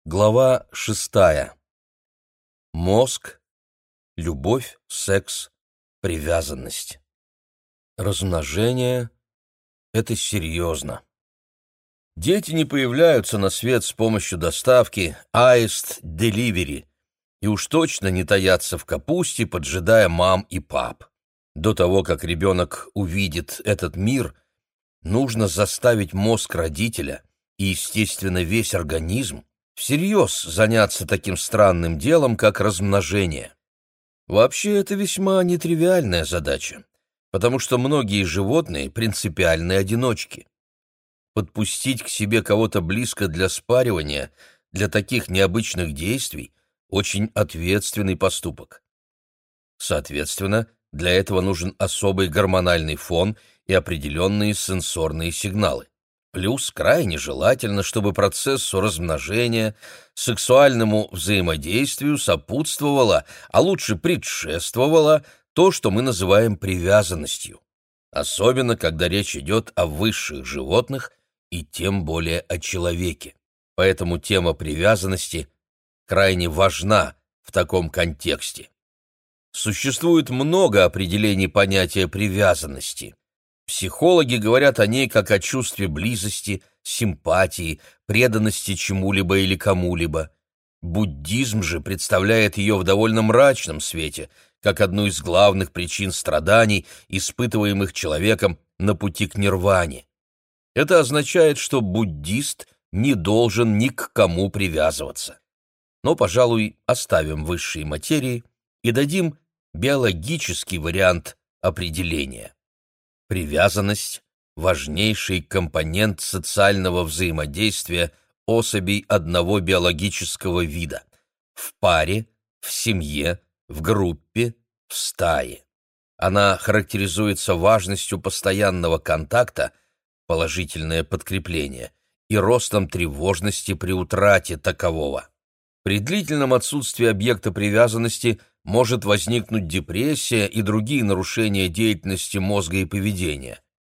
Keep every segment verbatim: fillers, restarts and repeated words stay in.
Глава шестая. Мозг, любовь, секс, привязанность. Размножение — это серьезно. Дети не появляются на свет с помощью доставки аист деливери и уж точно не таятся в капусте, поджидая мам и пап. До того, как ребенок увидит этот мир, нужно заставить мозг родителя и, естественно, весь организм всерьез заняться таким странным делом, как размножение. Вообще, это весьма нетривиальная задача, потому что многие животные — принципиальные одиночки. Подпустить к себе кого-то близко для спаривания, для таких необычных действий — очень ответственный поступок. Соответственно, для этого нужен особый гормональный фон и определенные сенсорные сигналы. Плюс крайне желательно, чтобы процессу размножения, сексуальному взаимодействию сопутствовало, а лучше предшествовало, то, что мы называем привязанностью. Особенно, когда речь идет о высших животных и тем более о человеке. Поэтому тема привязанности крайне важна в таком контексте. Существует много определений понятия привязанности. Психологи говорят о ней как о чувстве близости, симпатии, преданности чему-либо или кому-либо. Буддизм же представляет ее в довольно мрачном свете, как одну из главных причин страданий, испытываемых человеком на пути к нирване. Это означает, что буддист не должен ни к кому привязываться. Но, пожалуй, оставим высшие материи и дадим биологический вариант определения. Привязанность — важнейший компонент социального взаимодействия особей одного биологического вида — в паре, в семье, в группе, в стае. Она характеризуется важностью постоянного контакта, положительное подкрепление, и ростом тревожности при утрате такового. При длительном отсутствии объекта привязанности может возникнуть депрессия и другие нарушения деятельности мозга и поведения.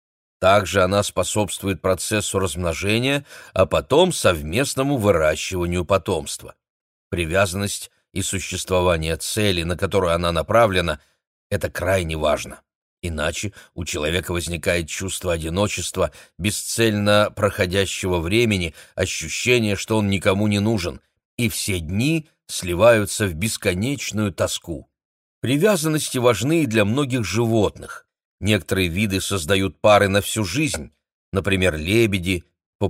Также она способствует процессу размножения, а потом совместному выращиванию потомства. Привязанность и существование цели, на которую она направлена, это крайне важно. Иначе у человека возникает чувство одиночества, бесцельно проходящего времени, ощущение, что он никому не нужен, и все дни сливаются в бесконечную тоску. Привязанности важны и для многих животных. Некоторые виды создают пары на всю жизнь, например, лебеди,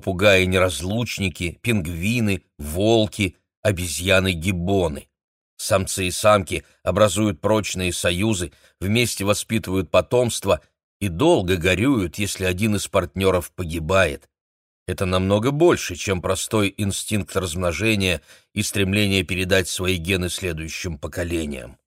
попугаи-неразлучники, пингвины, волки, обезьяны-гиббоны. Самцы и самки образуют прочные союзы, вместе воспитывают потомство и долго горюют, если один из партнеров погибает. Это намного больше, чем простой инстинкт размножения и стремление передать свои гены следующим поколениям.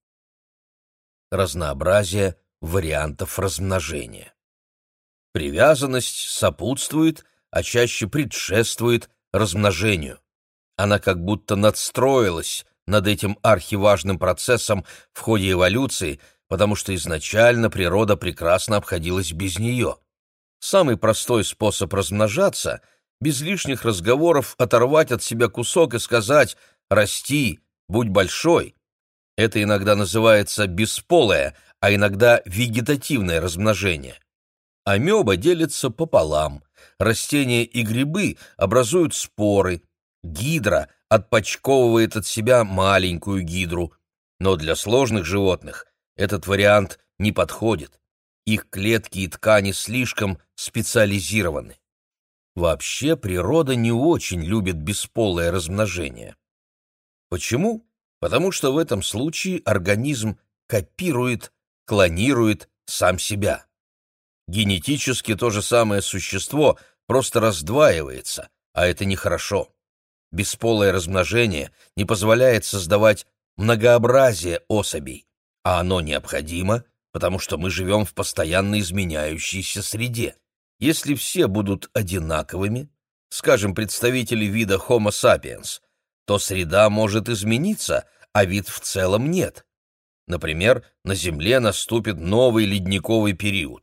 Разнообразие вариантов размножения. Привязанность сопутствует, а чаще предшествует размножению. Она как будто надстроилась над этим архиважным процессом в ходе эволюции, потому что изначально природа прекрасно обходилась без нее. Самый простой способ размножаться — без лишних разговоров оторвать от себя кусок и сказать «расти, будь большой». Это иногда называется бесполое, а иногда вегетативное размножение. Амеба делится пополам, растения и грибы образуют споры, гидра отпочковывает от себя маленькую гидру, но для сложных животных этот вариант не подходит. Их клетки и ткани слишком специализированы. Вообще природа не очень любит бесполое размножение. Почему? Потому что в этом случае организм копирует, клонирует сам себя. Генетически то же самое существо просто раздваивается, а это нехорошо. Бесполое размножение не позволяет создавать многообразие особей, а оно необходимо, потому что мы живем в постоянно изменяющейся среде. Если все будут одинаковыми, скажем, представители вида Homo sapiens, то среда может измениться, а вид в целом нет. Например, на Земле наступит новый ледниковый период,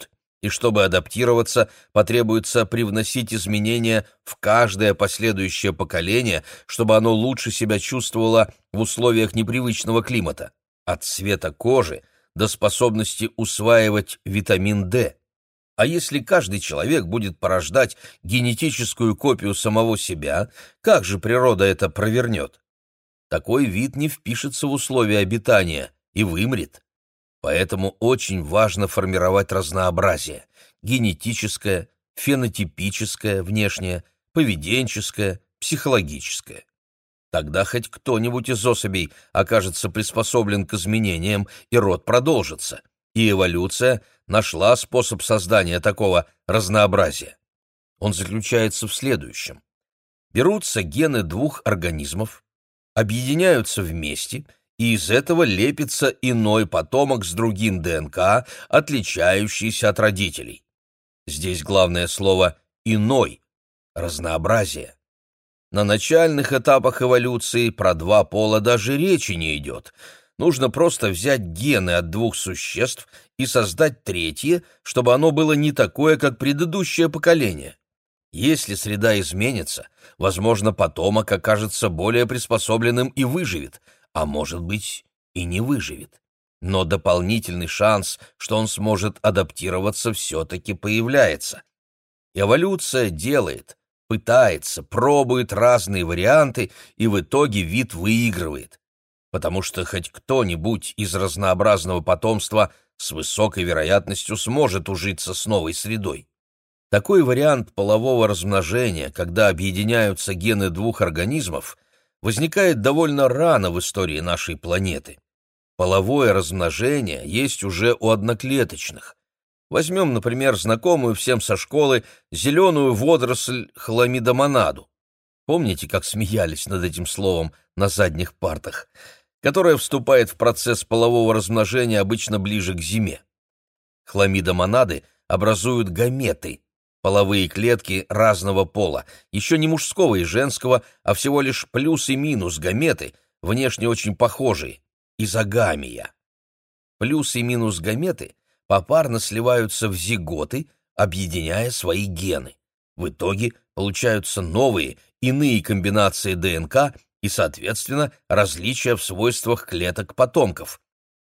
и чтобы адаптироваться, потребуется привносить изменения в каждое последующее поколение, чтобы оно лучше себя чувствовало в условиях непривычного климата, от цвета кожи до способности усваивать витамин D. А если каждый человек будет порождать генетическую копию самого себя, как же природа это провернет? Такой вид не впишется в условия обитания и вымрет. Поэтому очень важно формировать разнообразие – генетическое, фенотипическое, внешнее, поведенческое, психологическое. Тогда хоть кто-нибудь из особей окажется приспособлен к изменениям, и род продолжится, и эволюция нашла способ создания такого разнообразия. Он заключается в следующем. Берутся гены двух организмов, объединяются вместе, и из этого лепится иной потомок с другим ДНК, отличающийся от родителей. Здесь главное слово «иной» — разнообразие. На начальных этапах эволюции про два пола даже речи не идет. Нужно просто взять гены от двух существ и создать третье, чтобы оно было не такое, как предыдущее поколение. Если среда изменится, возможно, потомок окажется более приспособленным и выживет, а может быть и не выживет. Но дополнительный шанс, что он сможет адаптироваться, все-таки появляется. Эволюция делает, пытается, пробует разные варианты, и в итоге вид выигрывает. Потому что хоть кто-нибудь из разнообразного потомства с высокой вероятностью сможет ужиться с новой средой. Такой вариант полового размножения, когда объединяются гены двух организмов, возникает довольно рано в истории нашей планеты. Половое размножение есть уже у одноклеточных. Возьмем, например, знакомую всем со школы зеленую водоросль хламидомонаду. Помните, как смеялись над этим словом на задних партах? Которая вступает в процесс полового размножения обычно ближе к зиме. Хламидомонады образуют гаметы, половые клетки разного пола, еще не мужского и женского, а всего лишь плюс и минус гаметы, внешне очень похожие, изогамия. Плюс и минус гаметы попарно сливаются в зиготы, объединяя свои гены. В итоге получаются новые, иные комбинации ДНК и, соответственно, различия в свойствах клеток потомков.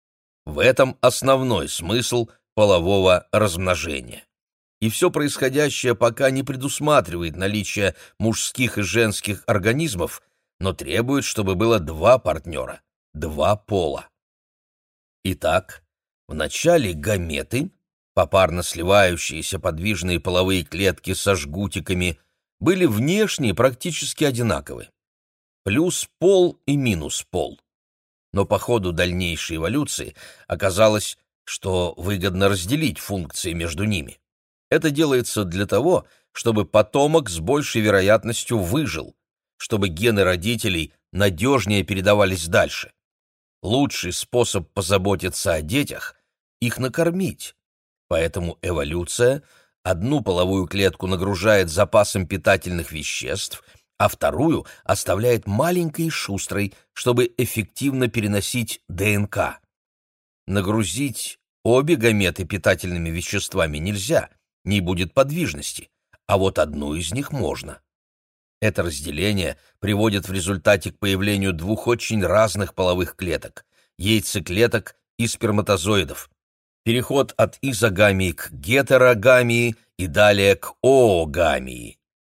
В этом основной смысл полового размножения. И все происходящее пока не предусматривает наличие мужских и женских организмов, но требует, чтобы было два партнера, два пола. Итак, вначале гаметы, попарно сливающиеся подвижные половые клетки со жгутиками, были внешне практически одинаковы. Плюс пол и минус пол. Но по ходу дальнейшей эволюции оказалось, что выгодно разделить функции между ними. Это делается для того, чтобы потомок с большей вероятностью выжил, чтобы гены родителей надежнее передавались дальше. Лучший способ позаботиться о детях — их накормить. Поэтому эволюция одну половую клетку нагружает запасом питательных веществ, а вторую оставляет маленькой и шустрой, чтобы эффективно переносить ДНК. Нагрузить обе гаметы питательными веществами нельзя, не будет подвижности, а вот одну из них можно. Это разделение приводит в результате к появлению двух очень разных половых клеток – яйцеклеток и сперматозоидов. Переход от изогамии к гетерогамии и далее к оогамии.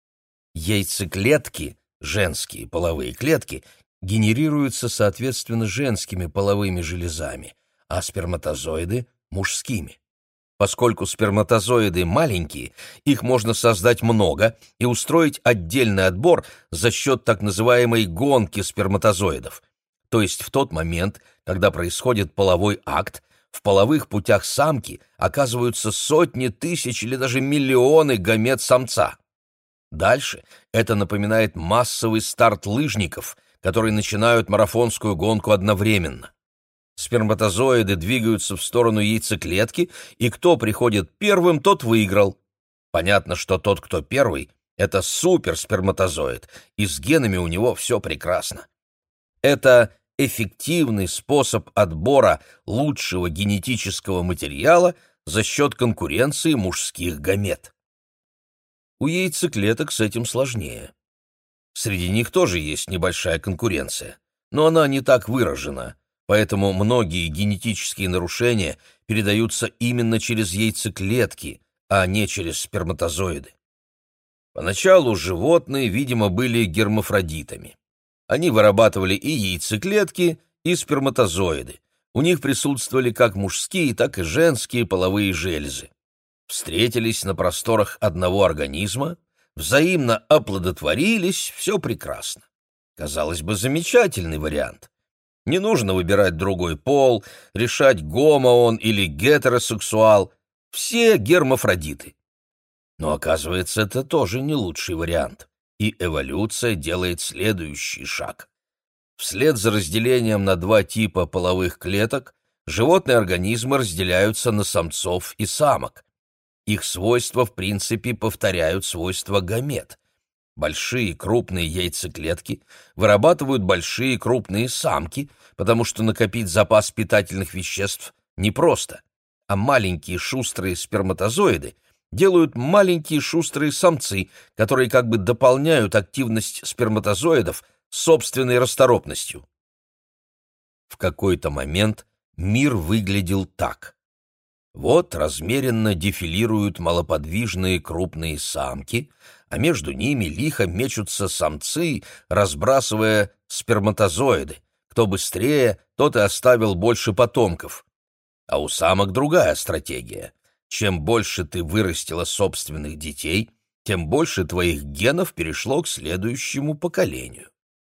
Яйцеклетки, женские половые клетки, генерируются, соответственно, женскими половыми железами, а сперматозоиды – мужскими. Поскольку сперматозоиды маленькие, их можно создать много и устроить отдельный отбор за счет так называемой гонки сперматозоидов. То есть в тот момент, когда происходит половой акт, в половых путях самки оказываются сотни тысяч или даже миллионы гамет самца. Дальше это напоминает массовый старт лыжников, которые начинают марафонскую гонку одновременно. Сперматозоиды двигаются в сторону яйцеклетки, и кто приходит первым, тот выиграл. Понятно, что тот, кто первый, это суперсперматозоид, и с генами у него все прекрасно. Это эффективный способ отбора лучшего генетического материала за счет конкуренции мужских гамет. У яйцеклеток с этим сложнее. Среди них тоже есть небольшая конкуренция, но она не так выражена, поэтому многие генетические нарушения передаются именно через яйцеклетки, а не через сперматозоиды. Поначалу животные, видимо, были гермафродитами. Они вырабатывали и яйцеклетки, и сперматозоиды. У них присутствовали как мужские, так и женские половые железы. Встретились на просторах одного организма, взаимно оплодотворились, все прекрасно. Казалось бы, замечательный вариант. Не нужно выбирать другой пол, решать, гомо он или гетеросексуал. Все гермафродиты. Но оказывается, это тоже не лучший вариант. И эволюция делает следующий шаг. Вслед за разделением на два типа половых клеток животные организмы разделяются на самцов и самок. Их свойства, в принципе, повторяют свойства гамет. Большие крупные яйцеклетки вырабатывают большие крупные самки, потому что накопить запас питательных веществ непросто, а маленькие шустрые сперматозоиды делают маленькие шустрые самцы, которые как бы дополняют активность сперматозоидов собственной расторопностью. В какой-то момент мир выглядел так. Вот размеренно дефилируют малоподвижные крупные самки, а между ними лихо мечутся самцы, разбрасывая сперматозоиды. Кто быстрее, тот и оставил больше потомков. А у самок другая стратегия. Чем больше ты вырастила собственных детей, тем больше твоих генов перешло к следующему поколению.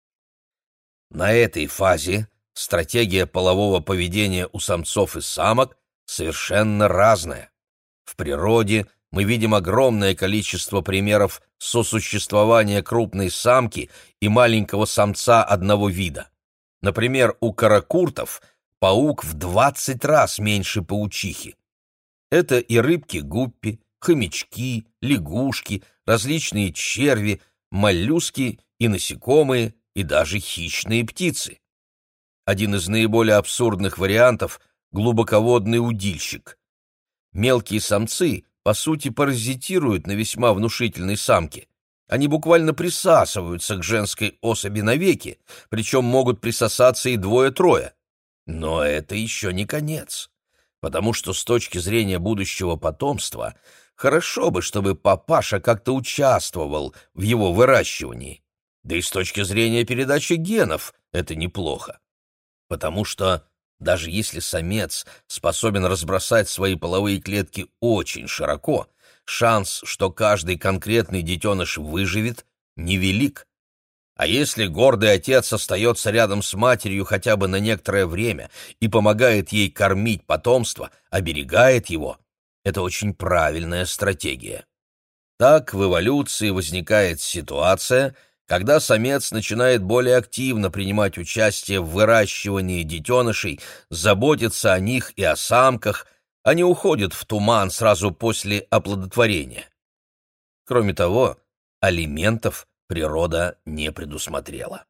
На этой фазе стратегия полового поведения у самцов и самок совершенно разная. В природе мы видим огромное количество примеров сосуществования крупной самки и маленького самца одного вида. Например, у каракуртов паук в двадцать раз меньше паучихи. Это и рыбки-гуппи, хомячки, лягушки, различные черви, моллюски и насекомые, и даже хищные птицы. Один из наиболее абсурдных вариантов — глубоководный удильщик. Мелкие самцы, по сути, паразитируют на весьма внушительной самке. Они буквально присасываются к женской особи навеки, причем могут присосаться и двое-трое. Но это еще не конец, потому что с точки зрения будущего потомства хорошо бы, чтобы папаша как-то участвовал в его выращивании. Да и с точки зрения передачи генов это неплохо. Потому что даже если самец способен разбросать свои половые клетки очень широко, шанс, что каждый конкретный детеныш выживет, невелик. А если гордый отец остается рядом с матерью хотя бы на некоторое время и помогает ей кормить потомство, оберегает его, это очень правильная стратегия. Так в эволюции возникает ситуация, когда самец начинает более активно принимать участие в выращивании детенышей, заботиться о них и о самках, а не уходит в туман сразу после оплодотворения. Кроме того, алиментов природа не предусмотрела.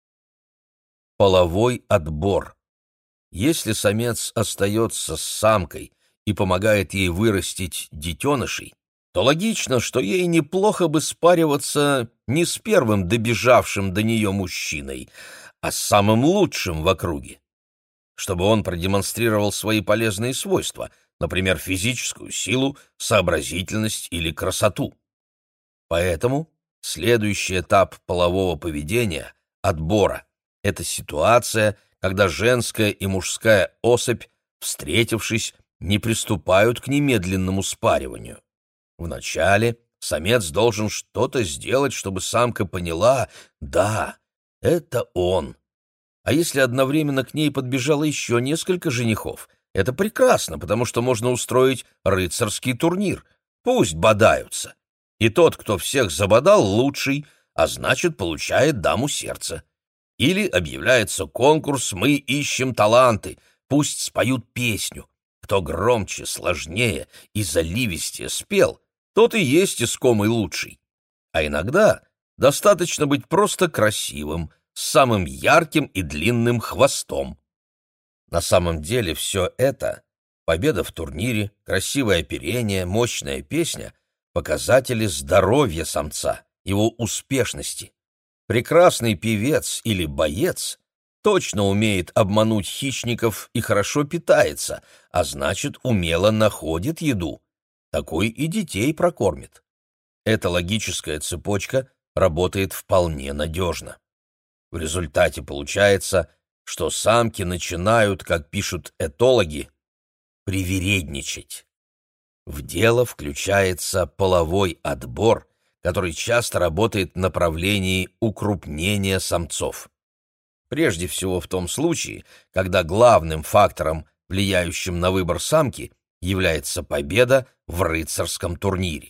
Половой отбор. Если самец остается с самкой и помогает ей вырастить детенышей, то логично, что ей неплохо бы спариваться не с первым добежавшим до нее мужчиной, а с самым лучшим в округе, чтобы он продемонстрировал свои полезные свойства, например, физическую силу, сообразительность или красоту. Поэтому следующий этап полового поведения — отбора. Это ситуация, когда женская и мужская особь, встретившись, не приступают к немедленному спариванию. Вначале самец должен что-то сделать, чтобы самка поняла: да, это он. А если одновременно к ней подбежало еще несколько женихов, это прекрасно, потому что можно устроить рыцарский турнир. Пусть бодаются. И тот, кто всех забодал, лучший, а значит, получает даму сердца. Или объявляется конкурс «Мы ищем таланты», пусть споют песню. Кто громче, сложнее и заливистее спел, тот и есть искомый лучший. А иногда достаточно быть просто красивым, с самым ярким и длинным хвостом. На самом деле все это Победа в турнире, красивое оперение, мощная песня — показатели здоровья самца, его успешности. Прекрасный певец или боец точно умеет обмануть хищников и хорошо питается, а значит, умело находит еду. Такой и детей прокормит. Эта логическая цепочка работает вполне надежно. В результате получается, что самки начинают, как пишут этологи, привередничать. В дело включается половой отбор, который часто работает в направлении укрупнения самцов. Прежде всего в том случае, когда главным фактором, влияющим на выбор самки, является победа в рыцарском турнире.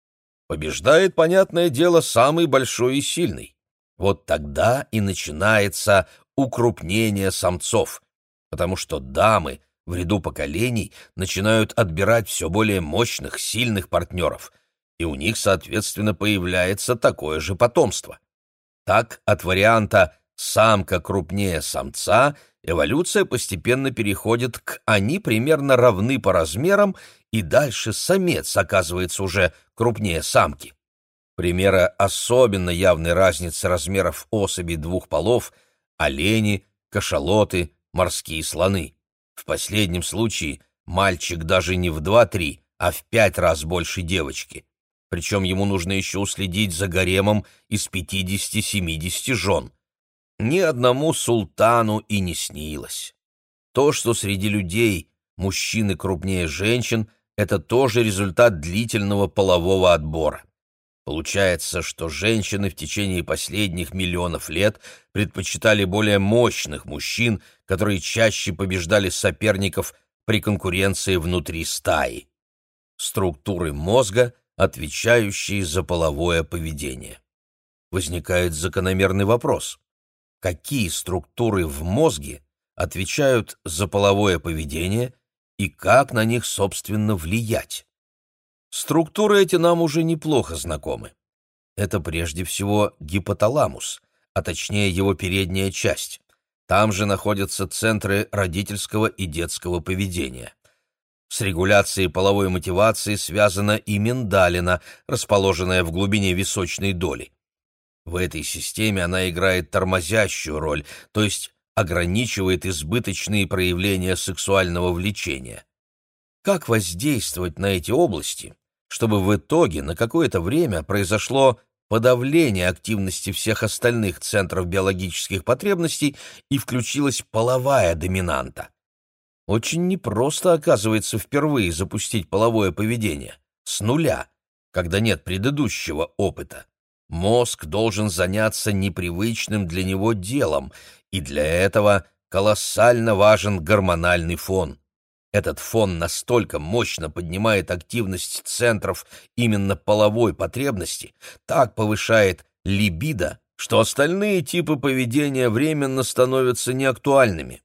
Побеждает, понятное дело, самый большой и сильный. Вот тогда и начинается укрупнение самцов, потому что дамы в ряду поколений начинают отбирать все более мощных, сильных партнеров, и у них, соответственно, появляется такое же потомство. Так, от варианта «самка крупнее самца» эволюция постепенно переходит к «они примерно равны по размерам», и дальше самец оказывается уже крупнее самки. Примеры особенно явной разницы размеров особей двух полов — олени, кашалоты, морские слоны. В последнем случае мальчик даже не в два-три, а в пять раз больше девочки. Причем ему нужно еще уследить за гаремом из пятидесяти-семидесяти жен. Ни одному султану и не снилось. То, что среди людей мужчины крупнее женщин, это тоже результат длительного полового отбора. Получается, что женщины в течение последних миллионов лет предпочитали более мощных мужчин, которые чаще побеждали соперников при конкуренции внутри стаи. Структуры мозга, отвечающие за половое поведение. Возникает закономерный вопрос: какие структуры в мозге отвечают за половое поведение и как на них, собственно, влиять? Структуры эти нам уже неплохо знакомы. Это прежде всего гипоталамус, а точнее его передняя часть. Там же находятся центры родительского и детского поведения. С регуляцией половой мотивации связана и миндалина, расположенная в глубине височной доли. В этой системе она играет тормозящую роль, то есть ограничивает избыточные проявления сексуального влечения. Как воздействовать на эти области, чтобы в итоге на какое-то время произошло подавление активности всех остальных центров биологических потребностей и включилась половая доминанта? Очень непросто, оказывается, впервые запустить половое поведение с нуля, когда нет предыдущего опыта. Мозг должен заняться непривычным для него делом, и для этого колоссально важен гормональный фон. Этот фон настолько мощно поднимает активность центров именно половой потребности, так повышает либидо, что остальные типы поведения временно становятся неактуальными.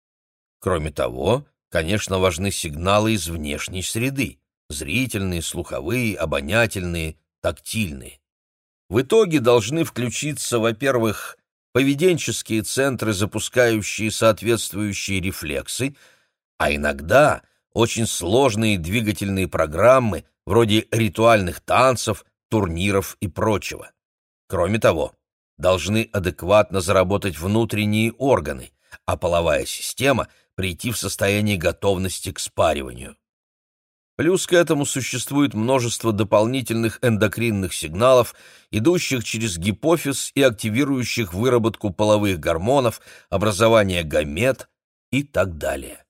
Кроме того, конечно, важны сигналы из внешней среды – зрительные, слуховые, обонятельные, тактильные. В итоге должны включиться, во-первых, поведенческие центры, запускающие соответствующие рефлексы, а иногда очень сложные двигательные программы, вроде ритуальных танцев, турниров и прочего. Кроме того, должны адекватно заработать внутренние органы, а половая система прийти в состояние готовности к спариванию. Плюс к этому существует множество дополнительных эндокринных сигналов, идущих через гипофиз и активирующих выработку половых гормонов, образование гамет и так далее.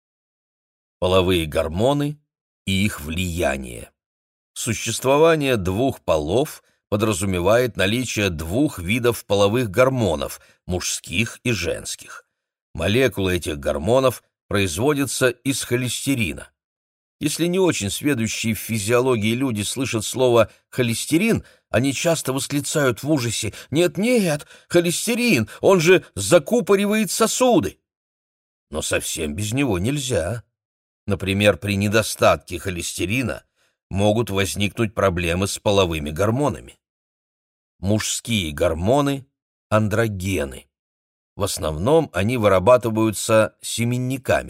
Половые гормоны и их влияние. Существование двух полов подразумевает наличие двух видов половых гормонов – мужских и женских. Молекулы этих гормонов производятся из холестерина. Если не очень сведущие в физиологии люди слышат слово «холестерин», они часто восклицают в ужасе: «Нет-нет, холестерин, он же закупоривает сосуды!» Но совсем без него нельзя. Например, при недостатке холестерина могут возникнуть проблемы с половыми гормонами. Мужские гормоны – андрогены. В основном они вырабатываются семенниками,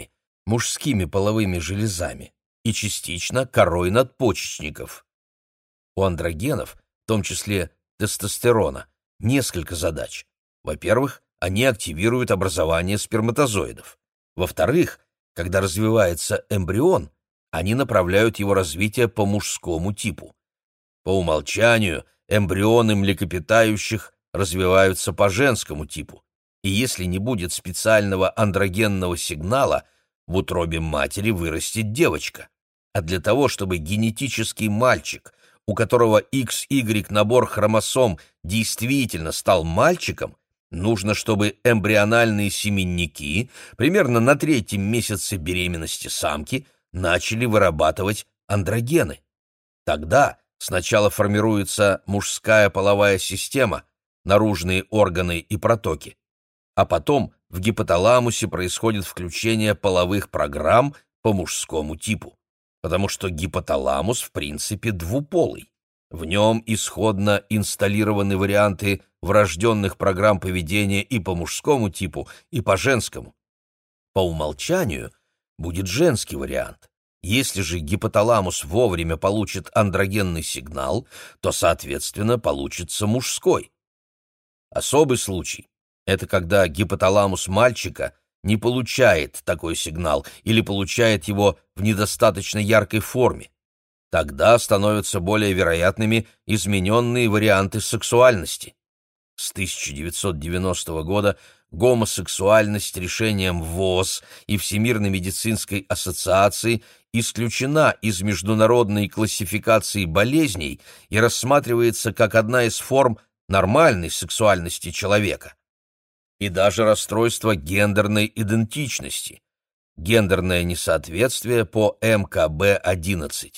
мужскими половыми железами и частично корой надпочечников. У андрогенов, в том числе тестостерона, несколько задач. Во-первых, они активируют образование сперматозоидов. Во-вторых, когда развивается эмбрион, они направляют его развитие по мужскому типу. По умолчанию эмбрионы млекопитающих развиваются по женскому типу, и если не будет специального андрогенного сигнала, в утробе матери вырастет девочка. А для того, чтобы генетический мальчик, у которого икс игрек набор хромосом действительно стал мальчиком, нужно, чтобы эмбриональные семенники примерно на третьем месяце беременности самки начали вырабатывать андрогены. Тогда сначала формируется мужская половая система, наружные органы и протоки, а потом в гипоталамусе происходит включение половых программ по мужскому типу, потому что гипоталамус в принципе двуполый. В нем исходно инсталлированы варианты врожденных программ поведения и по мужскому типу, и по женскому. По умолчанию будет женский вариант. Если же гипоталамус вовремя получит андрогенный сигнал, то, соответственно, получится мужской. Особый случай — это когда гипоталамус мальчика не получает такой сигнал или получает его в недостаточно яркой форме. Тогда становятся более вероятными измененные варианты сексуальности. С тысяча девятьсот девяностого года гомосексуальность решением ВОЗ и Всемирной медицинской ассоциации исключена из международной классификации болезней и рассматривается как одна из форм нормальной сексуальности человека. И даже расстройство гендерной идентичности, гендерное несоответствие по эм ка бэ одиннадцать.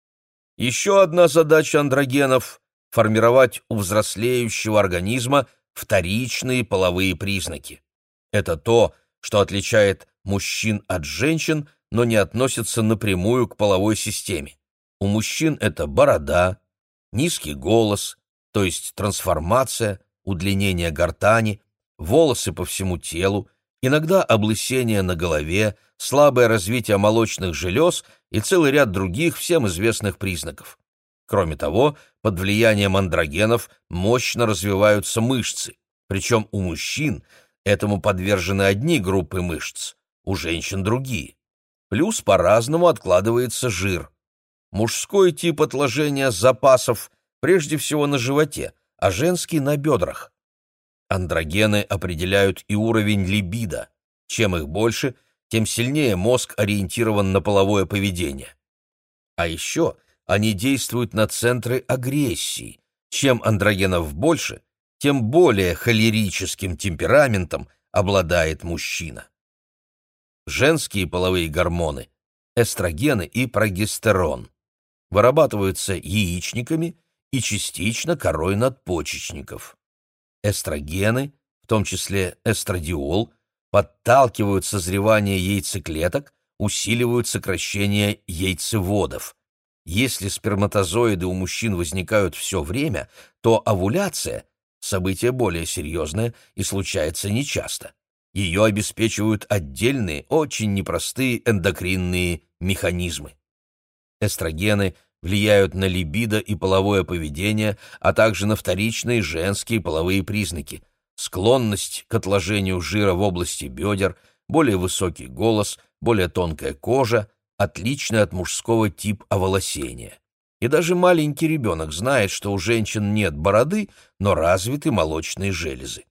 Еще одна задача андрогенов — формировать у взрослеющего организма вторичные половые признаки. Это то, что отличает мужчин от женщин, но не относится напрямую к половой системе. У мужчин это борода, низкий голос, то есть трансформация, удлинение гортани, волосы по всему телу, иногда облысение на голове, слабое развитие молочных желез и целый ряд других всем известных признаков. Кроме того, под влиянием андрогенов мощно развиваются мышцы, причем у мужчин этому подвержены одни группы мышц, у женщин другие. Плюс по-разному откладывается жир. Мужской тип отложения запасов прежде всего на животе, а женский — на бедрах. Андрогены определяют и уровень либидо. Чем их больше, тем сильнее мозг ориентирован на половое поведение. А еще они действуют на центры агрессии. Чем андрогенов больше, тем более холерическим темпераментом обладает мужчина. Женские половые гормоны – эстрогены и прогестерон. Вырабатываются яичниками и частично корой надпочечников. Эстрогены, в том числе эстрадиол, подталкивают созревание яйцеклеток, усиливают сокращение яйцеводов. Если сперматозоиды у мужчин возникают все время, то овуляция – событие более серьезное и случается нечасто. Ее обеспечивают отдельные, очень непростые эндокринные механизмы. Эстрогены влияют на либидо и половое поведение, а также на вторичные женские половые признаки: склонность к отложению жира в области бедер, более высокий голос, более тонкая кожа, отличный от мужского тип оволосения. И даже маленький ребенок знает, что у женщин нет бороды, но развиты молочные железы.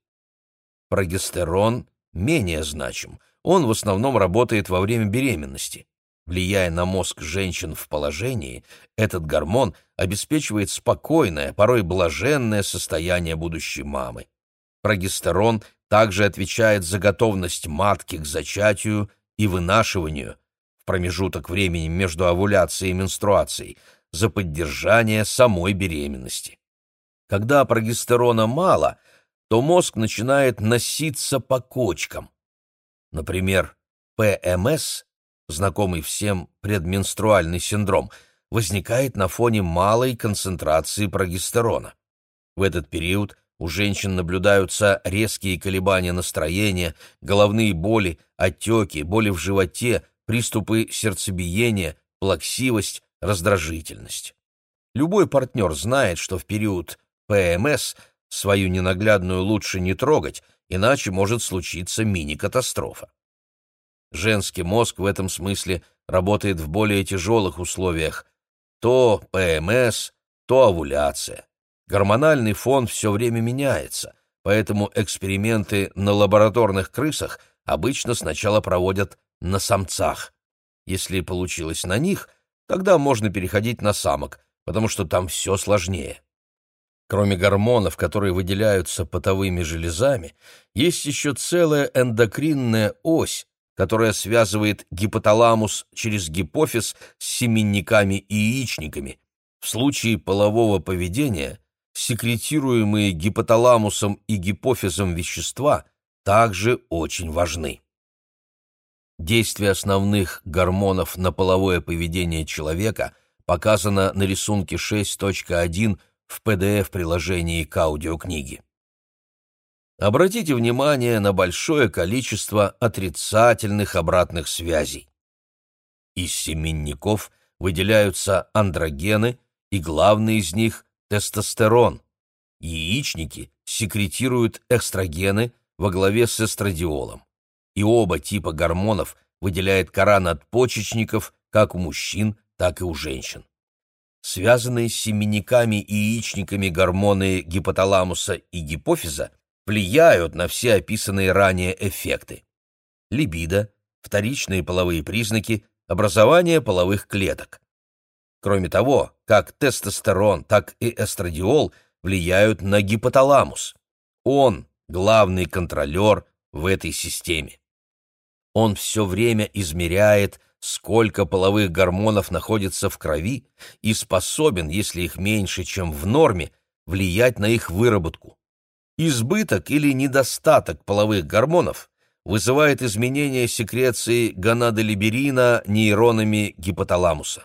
Прогестерон менее значим, он в основном работает во время беременности. Влияя на мозг женщин в положении, этот гормон обеспечивает спокойное, порой блаженное состояние будущей мамы. Прогестерон также отвечает за готовность матки к зачатию и вынашиванию в промежуток времени между овуляцией и менструацией, за поддержание самой беременности. Когда прогестерона мало, то мозг начинает носиться по кочкам. Например, пэ эм эс, знакомый всем предменструальный синдром, возникает на фоне малой концентрации прогестерона. В этот период у женщин наблюдаются резкие колебания настроения, головные боли, отеки, боли в животе, приступы сердцебиения, плаксивость, раздражительность. Любой партнер знает, что в период пэ эм эс свою ненаглядную лучше не трогать, иначе может случиться мини-катастрофа. Женский мозг в этом смысле работает в более тяжелых условиях. То пэ эм эс, то овуляция. Гормональный фон все время меняется, поэтому эксперименты на лабораторных крысах обычно сначала проводят на самцах. Если получилось на них, тогда можно переходить на самок, потому что там все сложнее. Кроме гормонов, которые выделяются потовыми железами, есть еще целая эндокринная ось, которая связывает гипоталамус через гипофиз с семенниками и яичниками. В случае полового поведения секретируемые гипоталамусом и гипофизом вещества также очень важны. Действие основных гормонов на половое поведение человека показано на рисунке шесть точка один в пэ дэ эф-приложении к аудиокниге. Обратите внимание на большое количество отрицательных обратных связей. Из семенников выделяются андрогены, и главный из них – тестостерон. Яичники секретируют эстрогены во главе с эстрадиолом. И оба типа гормонов выделяет кора надпочечников как у мужчин, так и у женщин. Связанные с семенниками и яичниками гормоны гипоталамуса и гипофиза влияют на все описанные ранее эффекты. Либидо, вторичные половые признаки, образование половых клеток. Кроме того, как тестостерон, так и эстрадиол влияют на гипоталамус. Он – главный контролер в этой системе. Он все время измеряет, сколько половых гормонов находится в крови, и способен, если их меньше, чем в норме, влиять на их выработку. Избыток или недостаток половых гормонов вызывает изменение секреции гонадолиберина нейронами гипоталамуса.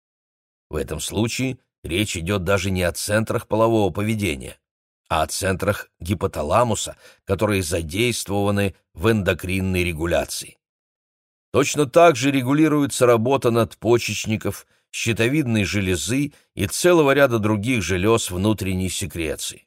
В этом случае речь идет даже не о центрах полового поведения, а о центрах гипоталамуса, которые задействованы в эндокринной регуляции. Точно так же регулируется работа надпочечников, щитовидной железы и целого ряда других желез внутренней секреции.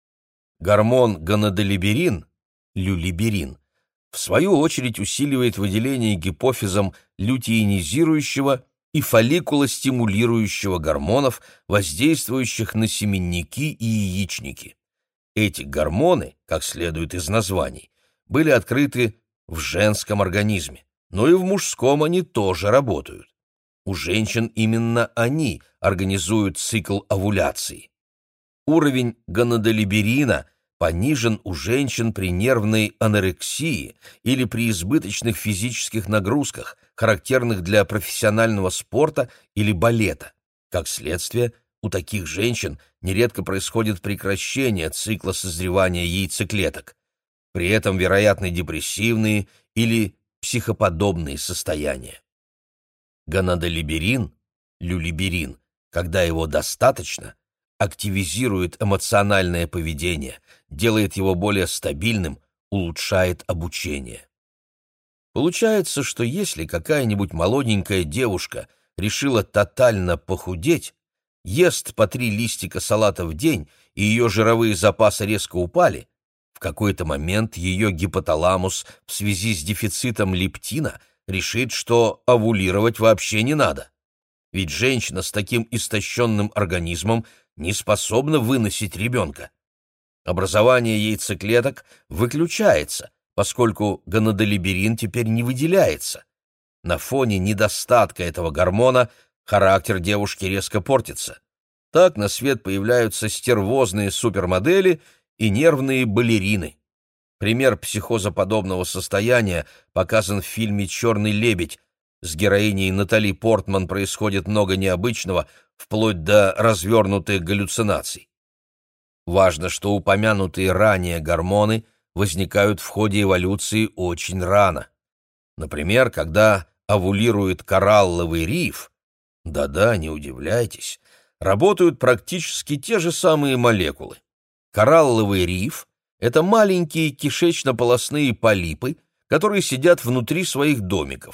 Гормон гонадолиберин, люлиберин, в свою очередь усиливает выделение гипофизом лютеинизирующего и фолликулостимулирующего гормонов, воздействующих на семенники и яичники. Эти гормоны, как следует из названий, были открыты в женском организме, но и в мужском они тоже работают. У женщин именно они организуют цикл овуляции. Уровень гонадолиберина понижен у женщин при нервной анорексии или при избыточных физических нагрузках, характерных для профессионального спорта или балета. Как следствие, у таких женщин нередко происходит прекращение цикла созревания яйцеклеток. При этом вероятны депрессивные или психоподобные состояния. Гонадолиберин, люлиберин, когда его достаточно, активизирует эмоциональное поведение, делает его более стабильным, улучшает обучение. Получается, что если какая-нибудь молоденькая девушка решила тотально похудеть, ест по три листика салата в день, и ее жировые запасы резко упали, в какой-то момент ее гипоталамус в связи с дефицитом лептина решит, что овулировать вообще не надо. Ведь женщина с таким истощенным организмом не способна выносить ребенка. Образование яйцеклеток выключается, поскольку гонадолиберин теперь не выделяется. На фоне недостатка этого гормона характер девушки резко портится. Так на свет появляются стервозные супермодели и нервные балерины. Пример психозоподобного состояния показан в фильме «Черный лебедь». С героиней Натали Портман происходит много необычного, вплоть до развернутых галлюцинаций. Важно, что упомянутые ранее гормоны возникают в ходе эволюции очень рано. Например, когда овулирует коралловый риф, да-да, не удивляйтесь, работают практически те же самые молекулы. Коралловый риф — это маленькие кишечно-полосные полипы, которые сидят внутри своих домиков.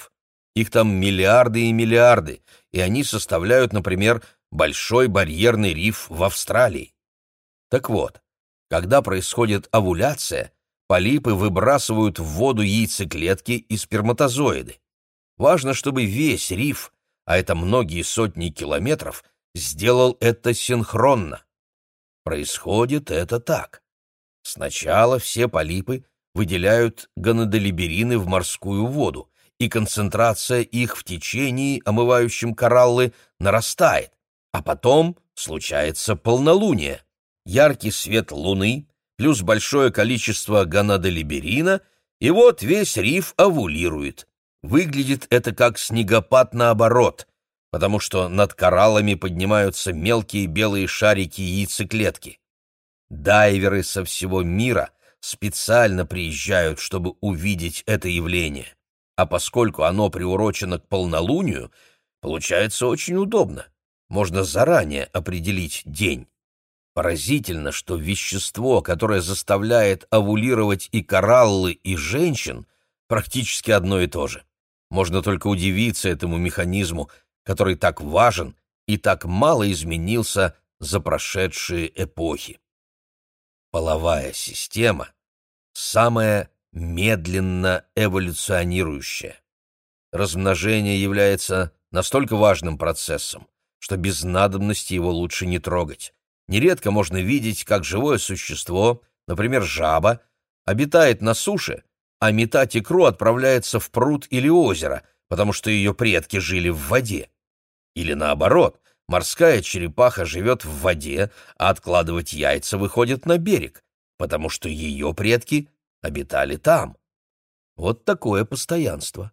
Их там миллиарды и миллиарды, и они составляют, например, Большой барьерный риф в Австралии. Так вот, когда происходит овуляция, полипы выбрасывают в воду яйцеклетки и сперматозоиды. Важно, чтобы весь риф, а это многие сотни километров, сделал это синхронно. Происходит это так. Сначала все полипы выделяют гонадолиберины в морскую воду, и концентрация их в течении, омывающем кораллы, нарастает, а потом случается полнолуние. Яркий свет луны плюс большое количество гонадолиберина, и вот весь риф овулирует. Выглядит это как снегопад наоборот, потому что над кораллами поднимаются мелкие белые шарики яйцеклетки. Дайверы со всего мира специально приезжают, чтобы увидеть это явление, а поскольку оно приурочено к полнолунию, получается очень удобно. Можно заранее определить день. Поразительно, что вещество, которое заставляет овулировать и кораллы, и женщин, практически одно и то же. Можно только удивиться этому механизму, который так важен и так мало изменился за прошедшие эпохи. Половая система – самая медленно эволюционирующая. Размножение является настолько важным процессом, что без надобности его лучше не трогать. Нередко можно видеть, как живое существо, например, жаба, обитает на суше, а метать икру отправляется в пруд или озеро, потому что ее предки жили в воде. Или наоборот, морская черепаха живет в воде, а откладывать яйца выходит на берег, потому что ее предки обитали там. Вот такое постоянство.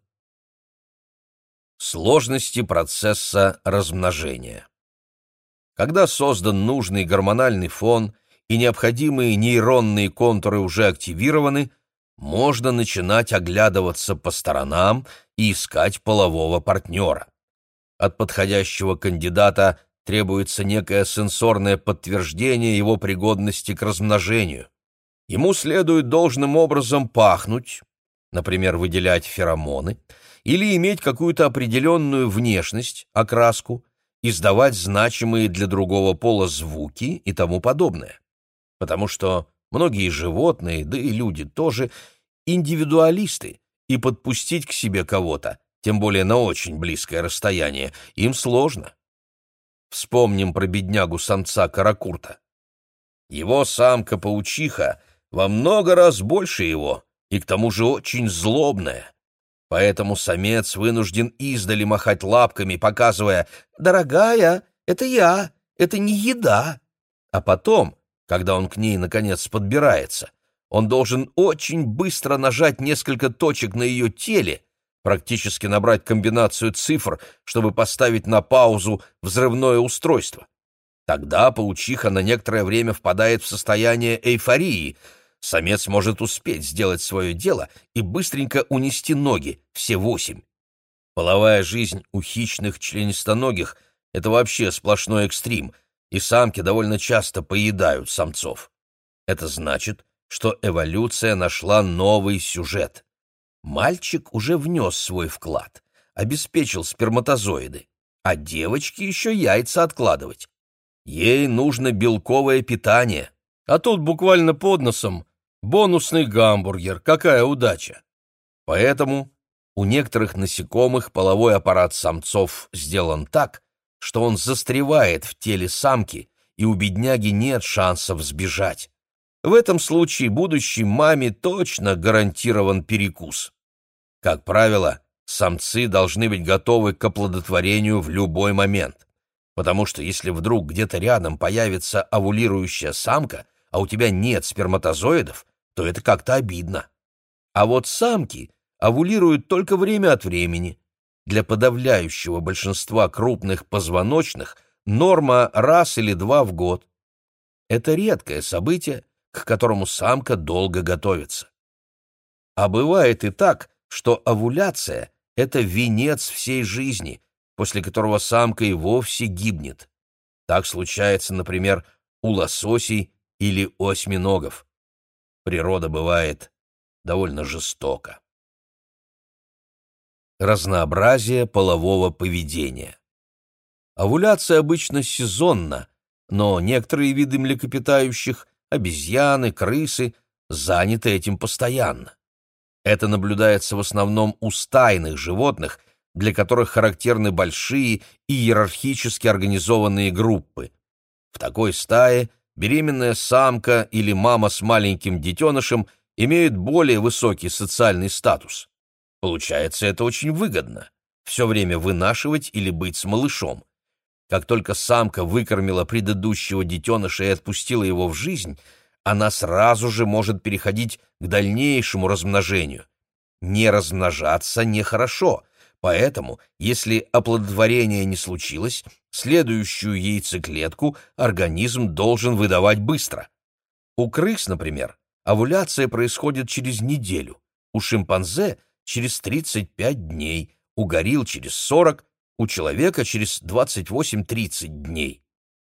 Сложности процесса размножения. Когда создан нужный гормональный фон и необходимые нейронные контуры уже активированы, можно начинать оглядываться по сторонам и искать полового партнера. От подходящего кандидата требуется некое сенсорное подтверждение его пригодности к размножению. Ему следует должным образом пахнуть, например, выделять феромоны, или иметь какую-то определенную внешность, окраску, издавать значимые для другого пола звуки и тому подобное. Потому что многие животные, да и люди тоже, индивидуалисты, и подпустить к себе кого-то, тем более на очень близкое расстояние, им сложно. Вспомним про беднягу-самца Каракурта. Его самка-паучиха во много раз больше его, и к тому же очень злобная. Поэтому самец вынужден издали махать лапками, показывая: «Дорогая, это я, это не еда». А потом, когда он к ней наконец подбирается, он должен очень быстро нажать несколько точек на ее теле, практически набрать комбинацию цифр, чтобы поставить на паузу взрывное устройство. Тогда паучиха на некоторое время впадает в состояние эйфории. Самец может успеть сделать свое дело и быстренько унести ноги, все восемь. Половая жизнь у хищных членистоногих — это вообще сплошной экстрим, и самки довольно часто поедают самцов. Это значит, что эволюция нашла новый сюжет. Мальчик уже внес свой вклад, обеспечил сперматозоиды, а девочке еще яйца откладывать. Ей нужно белковое питание, а тут буквально под носом бонусный гамбургер, какая удача! Поэтому у некоторых насекомых половой аппарат самцов сделан так, что он застревает в теле самки, и у бедняги нет шансов сбежать. В этом случае будущей маме точно гарантирован перекус. Как правило, самцы должны быть готовы к оплодотворению в любой момент, потому что если вдруг где-то рядом появится овулирующая самка, а у тебя нет сперматозоидов, то это как-то обидно. А вот самки овулируют только время от времени. Для подавляющего большинства крупных позвоночных норма раз или два в год. Это редкое событие, к которому самка долго готовится. А бывает и так, что овуляция — это венец всей жизни, после которого самка и вовсе гибнет. Так случается, например, у лососей или у осьминогов. Природа бывает довольно жестока. Разнообразие полового поведения. Овуляция обычно сезонна, но некоторые виды млекопитающих, обезьяны, крысы, заняты этим постоянно. Это наблюдается в основном у стайных животных, для которых характерны большие и иерархически организованные группы. В такой стае беременная самка или мама с маленьким детенышем имеют более высокий социальный статус. Получается, это очень выгодно — все время вынашивать или быть с малышом. Как только самка выкормила предыдущего детеныша и отпустила его в жизнь, она сразу же может переходить к дальнейшему размножению. Не размножаться нехорошо, поэтому, если оплодотворение не случилось, следующую яйцеклетку организм должен выдавать быстро. У крыс, например, овуляция происходит через неделю, у шимпанзе — через тридцать пять дней, у горилл через сорок, у человека через двадцать восемь-тридцать дней.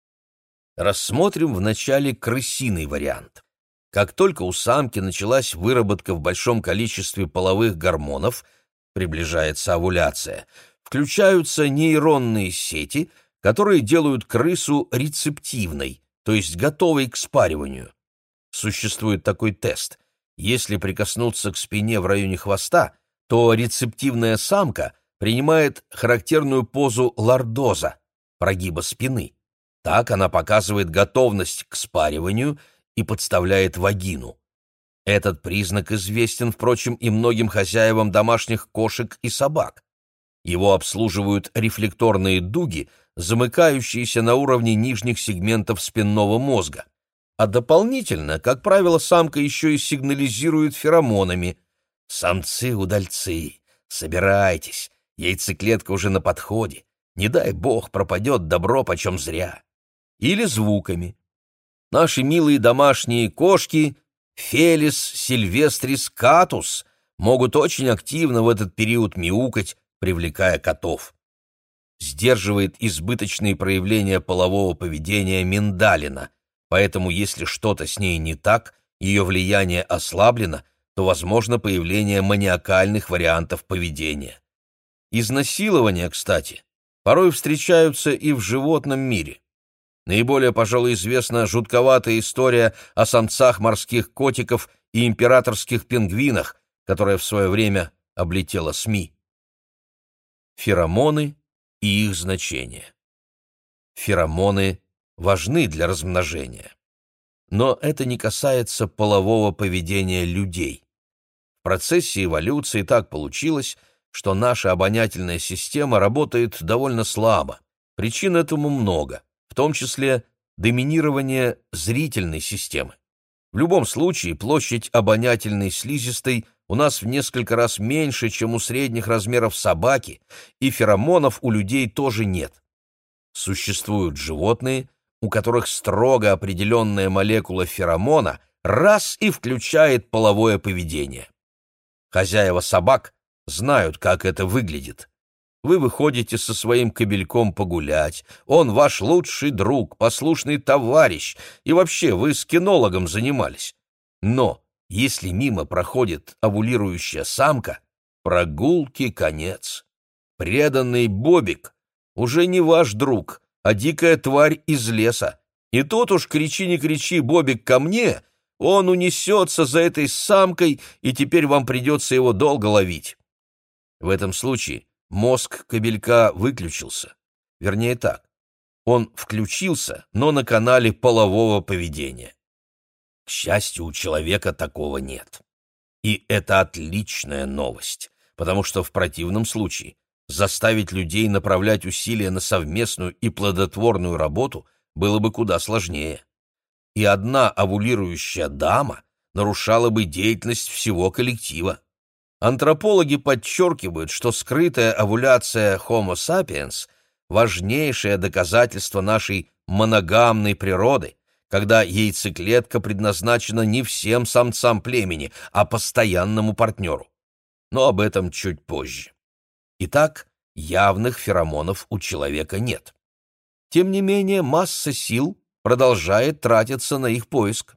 Рассмотрим вначале крысиный вариант. Как только у самки началась выработка в большом количестве половых гормонов, приближается овуляция, включаются нейронные сети, которые делают крысу рецептивной, то есть готовой к спариванию. Существует такой тест. Если прикоснуться к спине в районе хвоста, то рецептивная самка принимает характерную позу лордоза, прогиба спины. Так она показывает готовность к спариванию и подставляет вагину. Этот признак известен, впрочем, и многим хозяевам домашних кошек и собак. Его обслуживают рефлекторные дуги, замыкающиеся на уровне нижних сегментов спинного мозга. А дополнительно, как правило, самка еще и сигнализирует феромонами. «Самцы-удальцы, собирайтесь, яйцеклетка уже на подходе, не дай бог пропадет добро почем зря». Или звуками. Наши милые домашние кошки Фелис сильвестрис катус могут очень активно в этот период мяукать, привлекая котов. Сдерживает избыточные проявления полового поведения миндалина, поэтому если что-то с ней не так, ее влияние ослаблено, то возможно появление маниакальных вариантов поведения. Изнасилования, кстати, порой встречаются и в животном мире. Наиболее, пожалуй, известна жутковатая история о самцах морских котиков и императорских пингвинах, которая в свое время облетела СМИ. Феромоны и их значение. Феромоны важны для размножения. Но это не касается полового поведения людей. В процессе эволюции так получилось, что наша обонятельная система работает довольно слабо. Причин этому много, в том числе доминирование зрительной системы. В любом случае, площадь обонятельной слизистой у нас в несколько раз меньше, чем у средних размеров собаки, и феромонов у людей тоже нет. Существуют животные, у которых строго определенная молекула феромона раз и включает половое поведение. Хозяева собак знают, как это выглядит. Вы выходите со своим кобельком погулять, он ваш лучший друг, послушный товарищ, и вообще вы с кинологом занимались. Но если мимо проходит овулирующая самка, прогулки конец. Преданный Бобик уже не ваш друг, а дикая тварь из леса. И тут уж кричи не кричи, Бобик, ко мне, он унесется за этой самкой, и теперь вам придется его долго ловить. В этом случае мозг кобелька выключился. Вернее так, он включился, но на канале полового поведения. К счастью, у человека такого нет. И это отличная новость, потому что в противном случае заставить людей направлять усилия на совместную и плодотворную работу было бы куда сложнее. И одна овулирующая дама нарушала бы деятельность всего коллектива. Антропологи подчеркивают, что скрытая овуляция Homo sapiens – важнейшее доказательство нашей моногамной природы, когда яйцеклетка предназначена не всем самцам племени, а постоянному партнеру. Но об этом чуть позже. Итак, явных феромонов у человека нет. Тем не менее, масса сил продолжает тратиться на их поиск.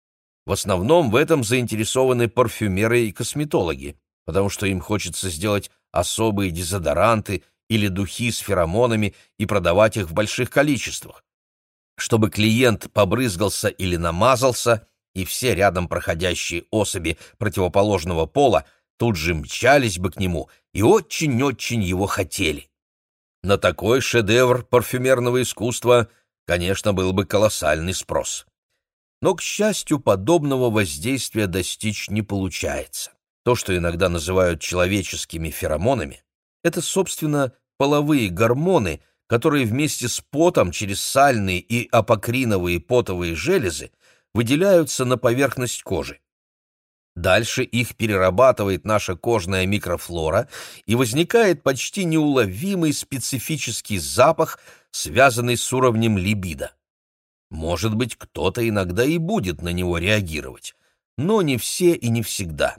В основном в этом заинтересованы парфюмеры и косметологи, потому что им хочется сделать особые дезодоранты или духи с феромонами и продавать их в больших количествах. Чтобы клиент побрызгался или намазался, и все рядом проходящие особи противоположного пола тут же мчались бы к нему и очень-очень его хотели. На такой шедевр парфюмерного искусства, конечно, был бы колоссальный спрос. Но, к счастью, подобного воздействия достичь не получается. То, что иногда называют человеческими феромонами, это, собственно, половые гормоны, которые вместе с потом через сальные и апокриновые потовые железы выделяются на поверхность кожи. Дальше их перерабатывает наша кожная микрофлора, и возникает почти неуловимый специфический запах, связанный с уровнем либидо. Может быть, кто-то иногда и будет на него реагировать, но не все и не всегда.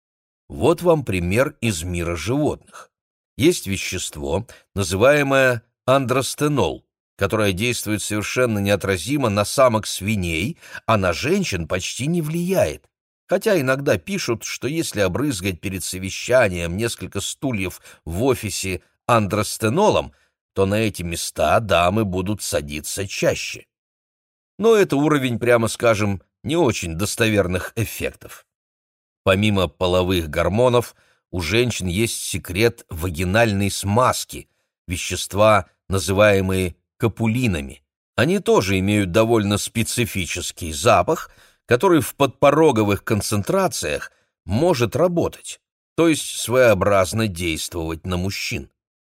Вот вам пример из мира животных. Есть вещество, называемое андростенол, которое действует совершенно неотразимо на самок свиней, а на женщин почти не влияет. Хотя иногда пишут, что если обрызгать перед совещанием несколько стульев в офисе андростенолом, то на эти места дамы будут садиться чаще. Но это уровень, прямо скажем, не очень достоверных эффектов. Помимо половых гормонов, у женщин есть секрет вагинальной смазки, вещества, называемые капулинами. Они тоже имеют довольно специфический запах, который в подпороговых концентрациях может работать, то есть своеобразно действовать на мужчин.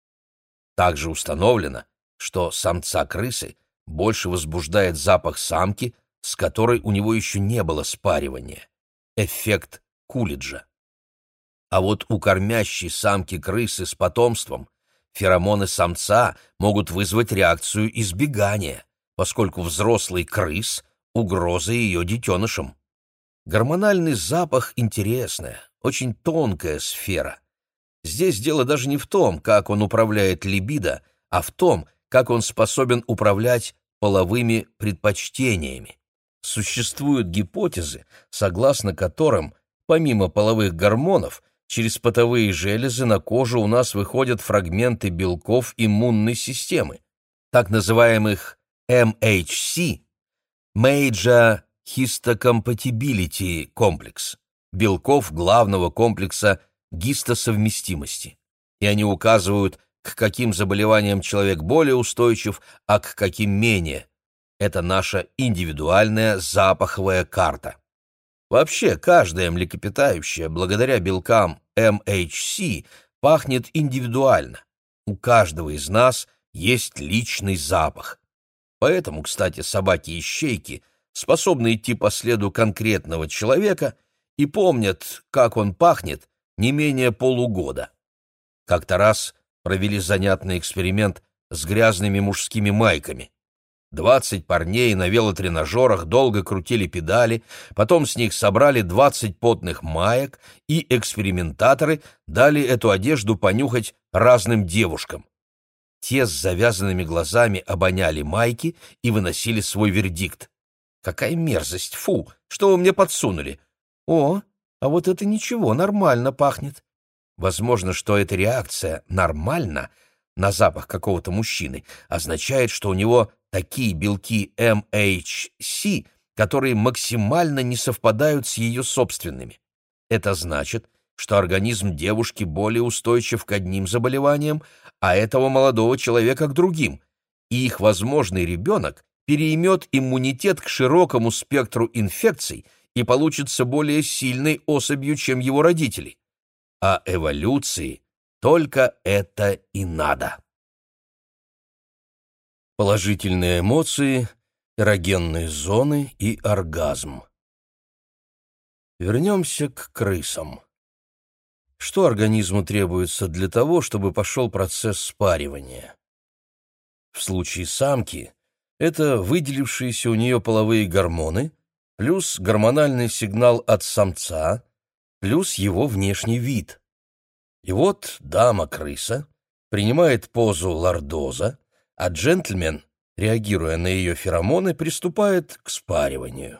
Также установлено, что самца крысы больше возбуждает запах самки, с которой у него еще не было спаривания. Эффект Кулиджа. А вот у кормящей самки крысы с потомством феромоны самца могут вызвать реакцию избегания, поскольку взрослый крыс — угроза ее детенышам. Гормональный запах — интересная, очень тонкая сфера. Здесь дело даже не в том, как он управляет либидо, а в том, как он способен управлять половыми предпочтениями. Существуют гипотезы, согласно которым, помимо половых гормонов, через потовые железы на кожу у нас выходят фрагменты белков иммунной системы, так называемых эм эйч си, Major Histocompatibility Complex, белков главного комплекса гистосовместимости, и они указывают, к каким заболеваниям человек более устойчив, а к каким менее. Это наша индивидуальная запаховая карта. Вообще, каждое млекопитающее, благодаря белкам эм эйч си, пахнет индивидуально. У каждого из нас есть личный запах. Поэтому, кстати, собаки-ищейки способны идти по следу конкретного человека и помнят, как он пахнет, не менее полугода. Как-то раз провели занятный эксперимент с грязными мужскими майками. Двадцать парней на велотренажерах долго крутили педали, потом с них собрали двадцать потных маек, и экспериментаторы дали эту одежду понюхать разным девушкам. Те с завязанными глазами обоняли майки и выносили свой вердикт. «Какая мерзость! Фу! Что вы мне подсунули?» «О, а вот это ничего, нормально пахнет». Возможно, что эта реакция «нормально» на запах какого-то мужчины означает, что у него такие белки эм эйч си, которые максимально не совпадают с ее собственными. Это значит, что организм девушки более устойчив к одним заболеваниям, а этого молодого человека к другим, и их возможный ребенок переймет иммунитет к широкому спектру инфекций и получится более сильной особью, чем его родители. А эволюции только это и надо. Положительные эмоции, эрогенные зоны и оргазм. Вернемся к крысам. Что организму требуется для того, чтобы пошел процесс спаривания? В случае самки это выделившиеся у нее половые гормоны, плюс гормональный сигнал от самца, плюс его внешний вид. И вот дама-крыса принимает позу лордоза, а джентльмен, реагируя на ее феромоны, приступает к спариванию.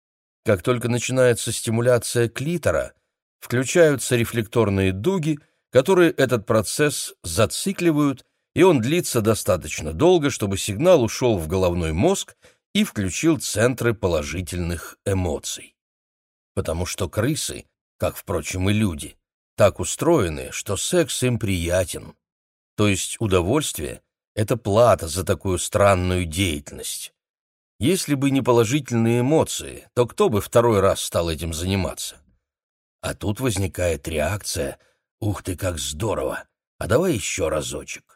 Как только начинается стимуляция клитора, включаются рефлекторные дуги, которые этот процесс зацикливают, и он длится достаточно долго, чтобы сигнал ушел в головной мозг и включил центры положительных эмоций. Потому что крысы, как, впрочем, и люди, так устроены, что секс им приятен. То есть удовольствие — это плата за такую странную деятельность. Если бы не положительные эмоции, то кто бы второй раз стал этим заниматься? А тут возникает реакция: «Ух ты, как здорово! А давай еще разочек».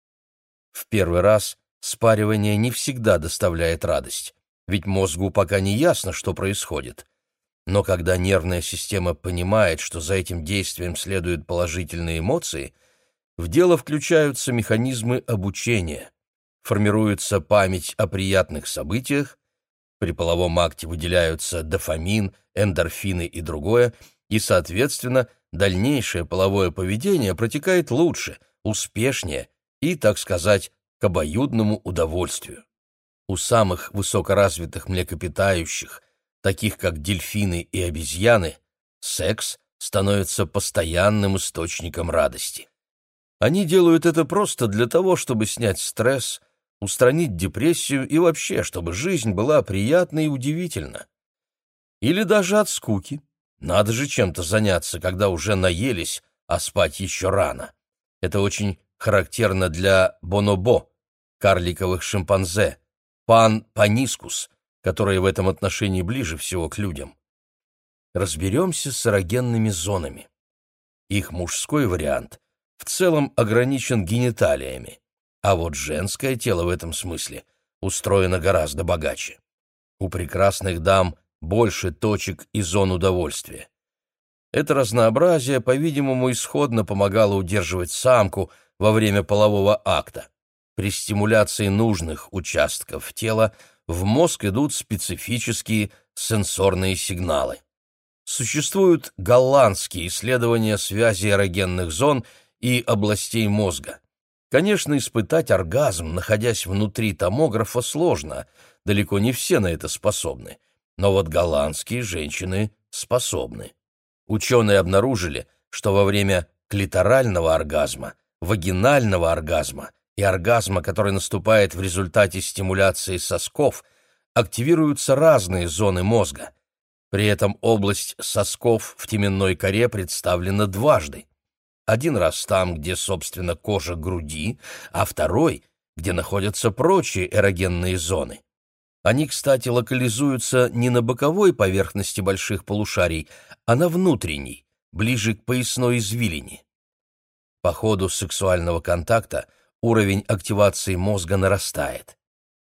В первый раз спаривание не всегда доставляет радость, ведь мозгу пока не ясно, что происходит. Но когда нервная система понимает, что за этим действием следуют положительные эмоции, в дело включаются механизмы обучения, формируется память о приятных событиях, при половом акте выделяются дофамин, эндорфины и другое, и, соответственно, дальнейшее половое поведение протекает лучше, успешнее и, так сказать, к обоюдному удовольствию. У самых высокоразвитых млекопитающих, таких как дельфины и обезьяны, секс становится постоянным источником радости. Они делают это просто для того, чтобы снять стресс, устранить депрессию и вообще, чтобы жизнь была приятна и удивительна. Или даже от скуки. Надо же чем-то заняться, когда уже наелись, а спать еще рано. Это очень характерно для бонобо, карликовых шимпанзе, пан панискус, которые в этом отношении ближе всего к людям. Разберемся с эрогенными зонами. Их мужской вариант в целом ограничен гениталиями, а вот женское тело в этом смысле устроено гораздо богаче. У прекрасных дам больше точек и зон удовольствия. Это разнообразие, по-видимому, исходно помогало удерживать самку во время полового акта. При стимуляции нужных участков тела в мозг идут специфические сенсорные сигналы. Существуют голландские исследования связи эрогенных зон и областей мозга. Конечно, испытать оргазм, находясь внутри томографа, сложно, далеко не все на это способны. Но вот голландские женщины способны. Ученые обнаружили, что во время клиторального оргазма, вагинального оргазма и оргазма, который наступает в результате стимуляции сосков, активируются разные зоны мозга. При этом область сосков в теменной коре представлена дважды. Один раз там, где, собственно, кожа груди, а второй, где находятся прочие эрогенные зоны. Они, кстати, локализуются не на боковой поверхности больших полушарий, а на внутренней, ближе к поясной извилине. По ходу сексуального контакта уровень активации мозга нарастает.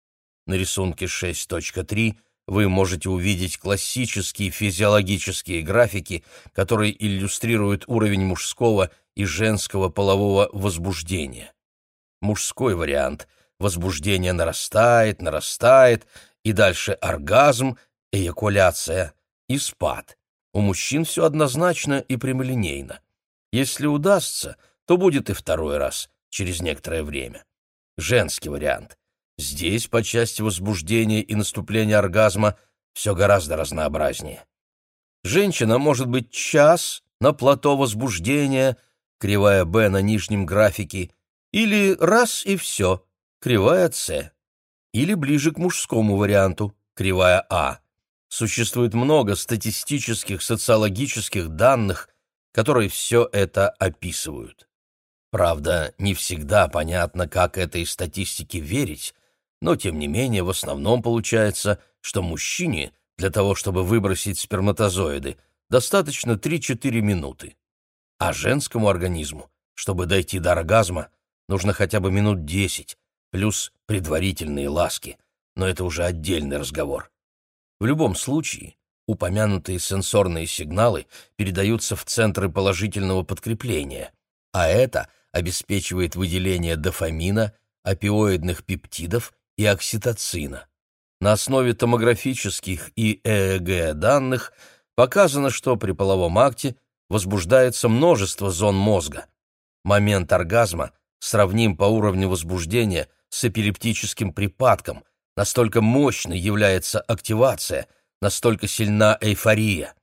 На рисунке шесть точка три вы можете увидеть классические физиологические графики, которые иллюстрируют уровень мужского и женского полового возбуждения. Мужской вариант – возбуждение нарастает, нарастает, и дальше оргазм, эякуляция и спад. У мужчин все однозначно и прямолинейно. Если удастся, то будет и второй раз, через некоторое время. Женский вариант. Здесь по части возбуждения и наступления оргазма все гораздо разнообразнее. Женщина может быть час на плато возбуждения, кривая Б на нижнем графике, или раз и все, кривая С, или ближе к мужскому варианту, кривая А. Существует много статистических, социологических данных, которые все это описывают. Правда, не всегда понятно, как этой статистике верить, но, тем не менее, в основном получается, что мужчине для того, чтобы выбросить сперматозоиды, достаточно три-четыре минуты. А женскому организму, чтобы дойти до оргазма, нужно хотя бы минут десять, плюс предварительные ласки, но это уже отдельный разговор. В любом случае, упомянутые сенсорные сигналы передаются в центры положительного подкрепления, а это обеспечивает выделение дофамина, опиоидных пептидов и окситоцина. На основе томографических и ЭЭГ данных показано, что при половом акте возбуждается множество зон мозга. Момент оргазма сравним по уровню возбуждения с эпилептическим припадком, настолько мощной является активация, настолько сильна эйфория.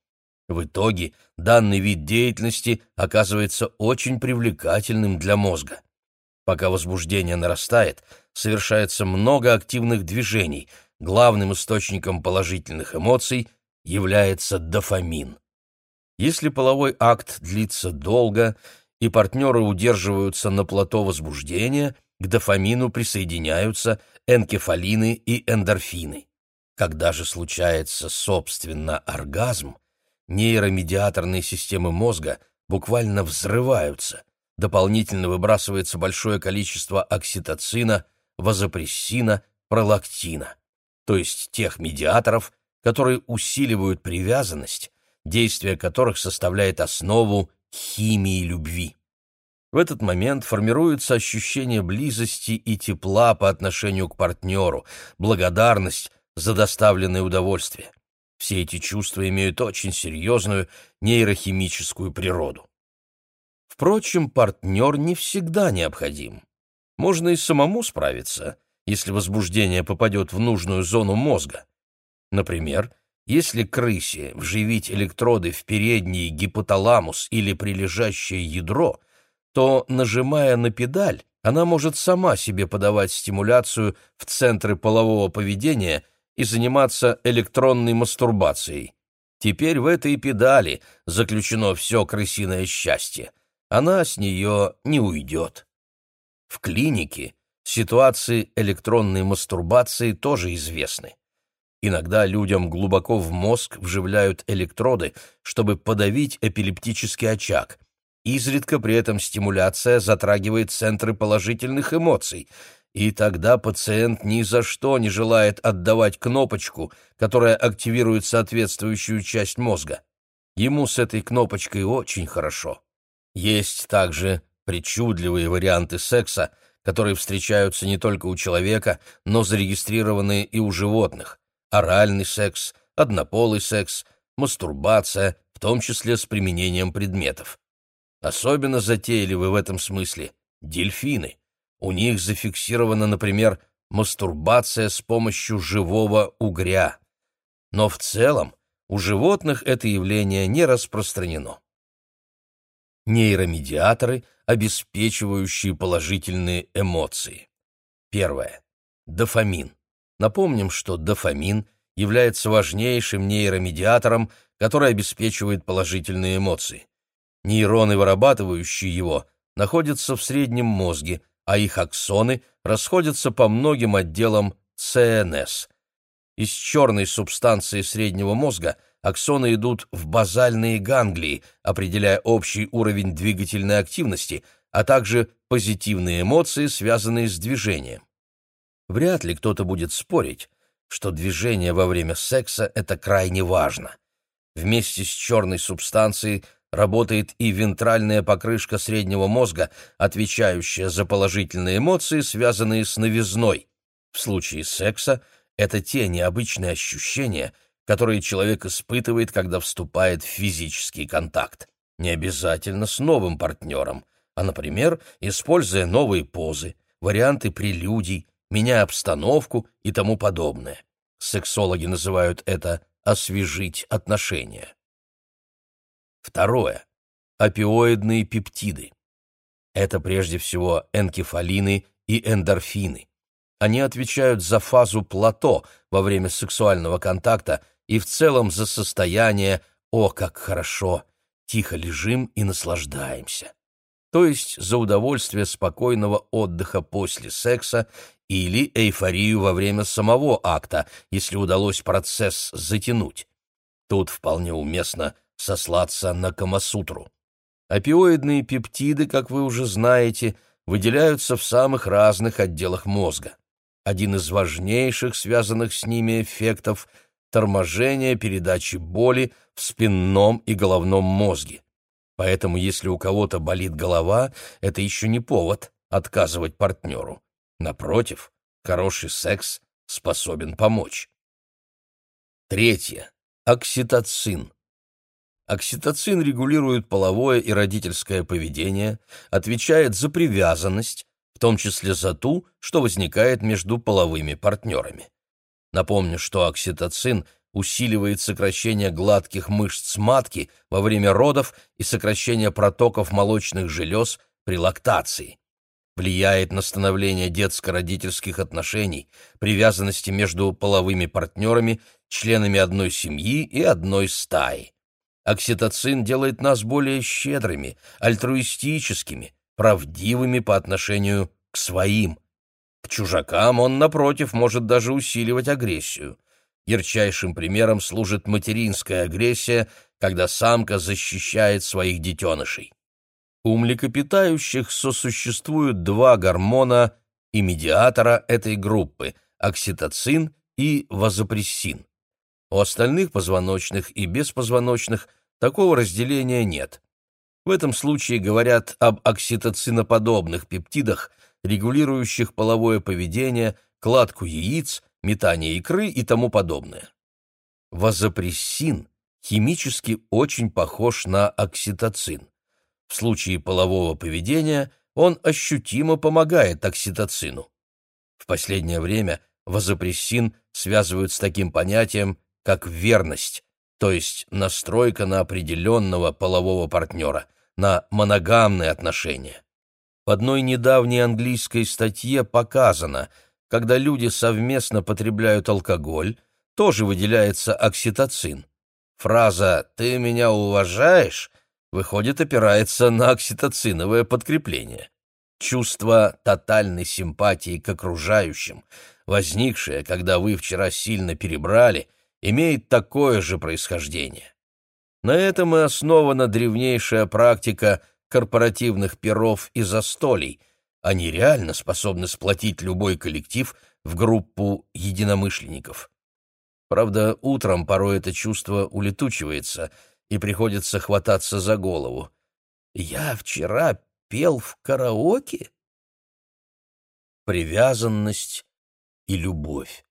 В итоге данный вид деятельности оказывается очень привлекательным для мозга. Пока возбуждение нарастает, совершается много активных движений. Главным источником положительных эмоций является дофамин. Если половой акт длится долго и партнеры удерживаются на плато возбуждения, к дофамину присоединяются энкефалины и эндорфины. Когда же случается, собственно, оргазм, нейромедиаторные системы мозга буквально взрываются. Дополнительно выбрасывается большое количество окситоцина, вазопрессина, пролактина, то есть тех медиаторов, которые усиливают привязанность, действие которых составляет основу химии любви. В этот момент формируется ощущение близости и тепла по отношению к партнеру, благодарность за доставленное удовольствие. Все эти чувства имеют очень серьезную нейрохимическую природу. Впрочем, партнер не всегда необходим. Можно и самому справиться, если возбуждение попадет в нужную зону мозга. Например, если крысе вживить электроды в передний гипоталамус или прилежащее ядро, то, нажимая на педаль, она может сама себе подавать стимуляцию в центры полового поведения и заниматься электронной мастурбацией. Теперь в этой педали заключено все крысиное счастье. Она с нее не уйдет. В клинике ситуации электронной мастурбации тоже известны. Иногда людям глубоко в мозг вживляют электроды, чтобы подавить эпилептический очаг. Изредка при этом стимуляция затрагивает центры положительных эмоций, и тогда пациент ни за что не желает отдавать кнопочку, которая активирует соответствующую часть мозга. Ему с этой кнопочкой очень хорошо. Есть также причудливые варианты секса, которые встречаются не только у человека, но зарегистрированы и у животных. Оральный секс, однополый секс, мастурбация, в том числе с применением предметов. Особенно затейливы в этом смысле дельфины. У них зафиксирована, например, мастурбация с помощью живого угря. Но в целом у животных это явление не распространено. Нейромедиаторы, обеспечивающие положительные эмоции. Первое. Дофамин. Напомним, что дофамин является важнейшим нейромедиатором, который обеспечивает положительные эмоции. Нейроны, вырабатывающие его, находятся в среднем мозге, а их аксоны расходятся по многим отделам ЦНС. Из черной субстанции среднего мозга аксоны идут в базальные ганглии, определяя общий уровень двигательной активности, а также позитивные эмоции, связанные с движением. Вряд ли кто-то будет спорить, что движение во время секса – это крайне важно. Вместе с черной субстанцией работает и вентральная покрышка среднего мозга, отвечающая за положительные эмоции, связанные с новизной. В случае секса это те необычные ощущения, которые человек испытывает, когда вступает в физический контакт. Не обязательно с новым партнером, а, например, используя новые позы, варианты прелюдий, меняя обстановку и тому подобное. Сексологи называют это «освежить отношения». Второе. Опиоидные пептиды. Это прежде всего энкефалины и эндорфины. Они отвечают за фазу плато во время сексуального контакта и в целом за состояние «О, как хорошо! Тихо лежим и наслаждаемся». То есть за удовольствие спокойного отдыха после секса или эйфорию во время самого акта, если удалось процесс затянуть. Тут вполне уместно сослаться на Камасутру. Опиоидные пептиды, как вы уже знаете, выделяются в самых разных отделах мозга. Один из важнейших связанных с ними эффектов – торможение передачи боли в спинном и головном мозге. Поэтому если у кого-то болит голова, это еще не повод отказывать партнеру. Напротив, хороший секс способен помочь. Третье. Окситоцин. Окситоцин регулирует половое и родительское поведение, отвечает за привязанность, в том числе за ту, что возникает между половыми партнерами. Напомню, что окситоцин усиливает сокращение гладких мышц матки во время родов и сокращение протоков молочных желез при лактации. Влияет на становление детско-родительских отношений, привязанности между половыми партнерами, членами одной семьи и одной стаи. Окситоцин делает нас более щедрыми, альтруистическими, правдивыми по отношению к своим. К чужакам он, напротив, может даже усиливать агрессию. Ярчайшим примером служит материнская агрессия, когда самка защищает своих детенышей. У млекопитающих сосуществуют два гормона и медиатора этой группы – окситоцин и вазопрессин. У остальных позвоночных и беспозвоночных такого разделения нет. В этом случае говорят об окситоциноподобных пептидах, регулирующих половое поведение, кладку яиц, метание икры и тому подобное. Вазопрессин химически очень похож на окситоцин. В случае полового поведения он ощутимо помогает окситоцину. В последнее время вазопрессин связывают с таким понятием, как верность, то есть настройка на определенного полового партнера, на моногамные отношения. В одной недавней английской статье показано, когда люди совместно потребляют алкоголь, тоже выделяется окситоцин. Фраза «ты меня уважаешь» выходит, опирается на окситоциновое подкрепление. Чувство тотальной симпатии к окружающим, возникшее, когда вы вчера сильно перебрали, имеет такое же происхождение. На этом и основана древнейшая практика корпоративных пиров и застолий. Они реально способны сплотить любой коллектив в группу единомышленников. Правда, утром порой это чувство улетучивается, и приходится хвататься за голову. «Я вчера пел в караоке?» Привязанность и любовь.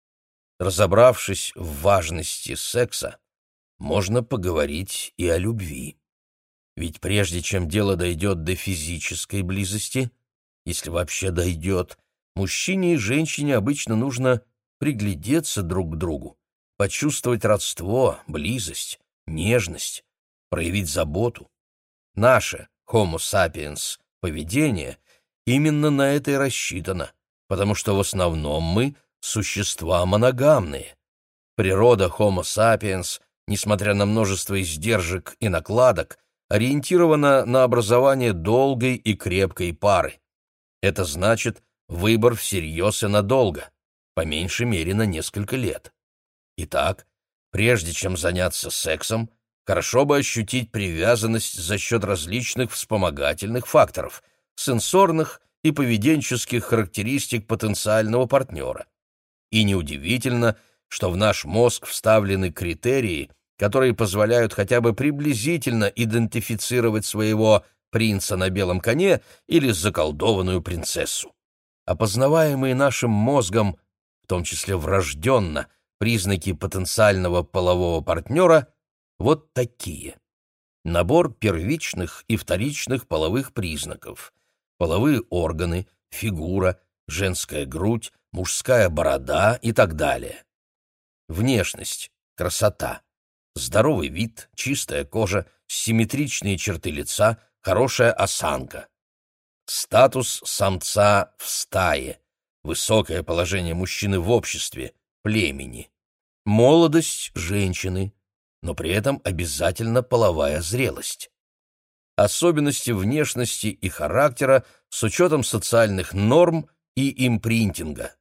Разобравшись в важности секса, можно поговорить и о любви. Ведь прежде чем дело дойдет до физической близости, если вообще дойдет, мужчине и женщине обычно нужно приглядеться друг к другу, почувствовать родство, близость, нежность, проявить заботу. Наше Homo sapiens поведение именно на это и рассчитано, потому что в основном мы — существа моногамные. Природа Homo sapiens, несмотря на множество издержек и накладок, ориентирована на образование долгой и крепкой пары. Это значит выбор всерьез и надолго, по меньшей мере на несколько лет. Итак, прежде чем заняться сексом, хорошо бы ощутить привязанность за счет различных вспомогательных факторов, сенсорных и поведенческих характеристик потенциального партнера. И неудивительно, что в наш мозг вставлены критерии, которые позволяют хотя бы приблизительно идентифицировать своего принца на белом коне или заколдованную принцессу. Опознаваемые нашим мозгом, в том числе врожденно, признаки потенциального полового партнера вот такие. Набор первичных и вторичных половых признаков. Половые органы, фигура, женская грудь, мужская борода и так далее. Внешность, красота, здоровый вид, чистая кожа, симметричные черты лица, хорошая осанка. Статус самца в стае, высокое положение мужчины в обществе, племени. Молодость женщины, но при этом обязательно половая зрелость. Особенности внешности и характера с учетом социальных норм и импринтинга.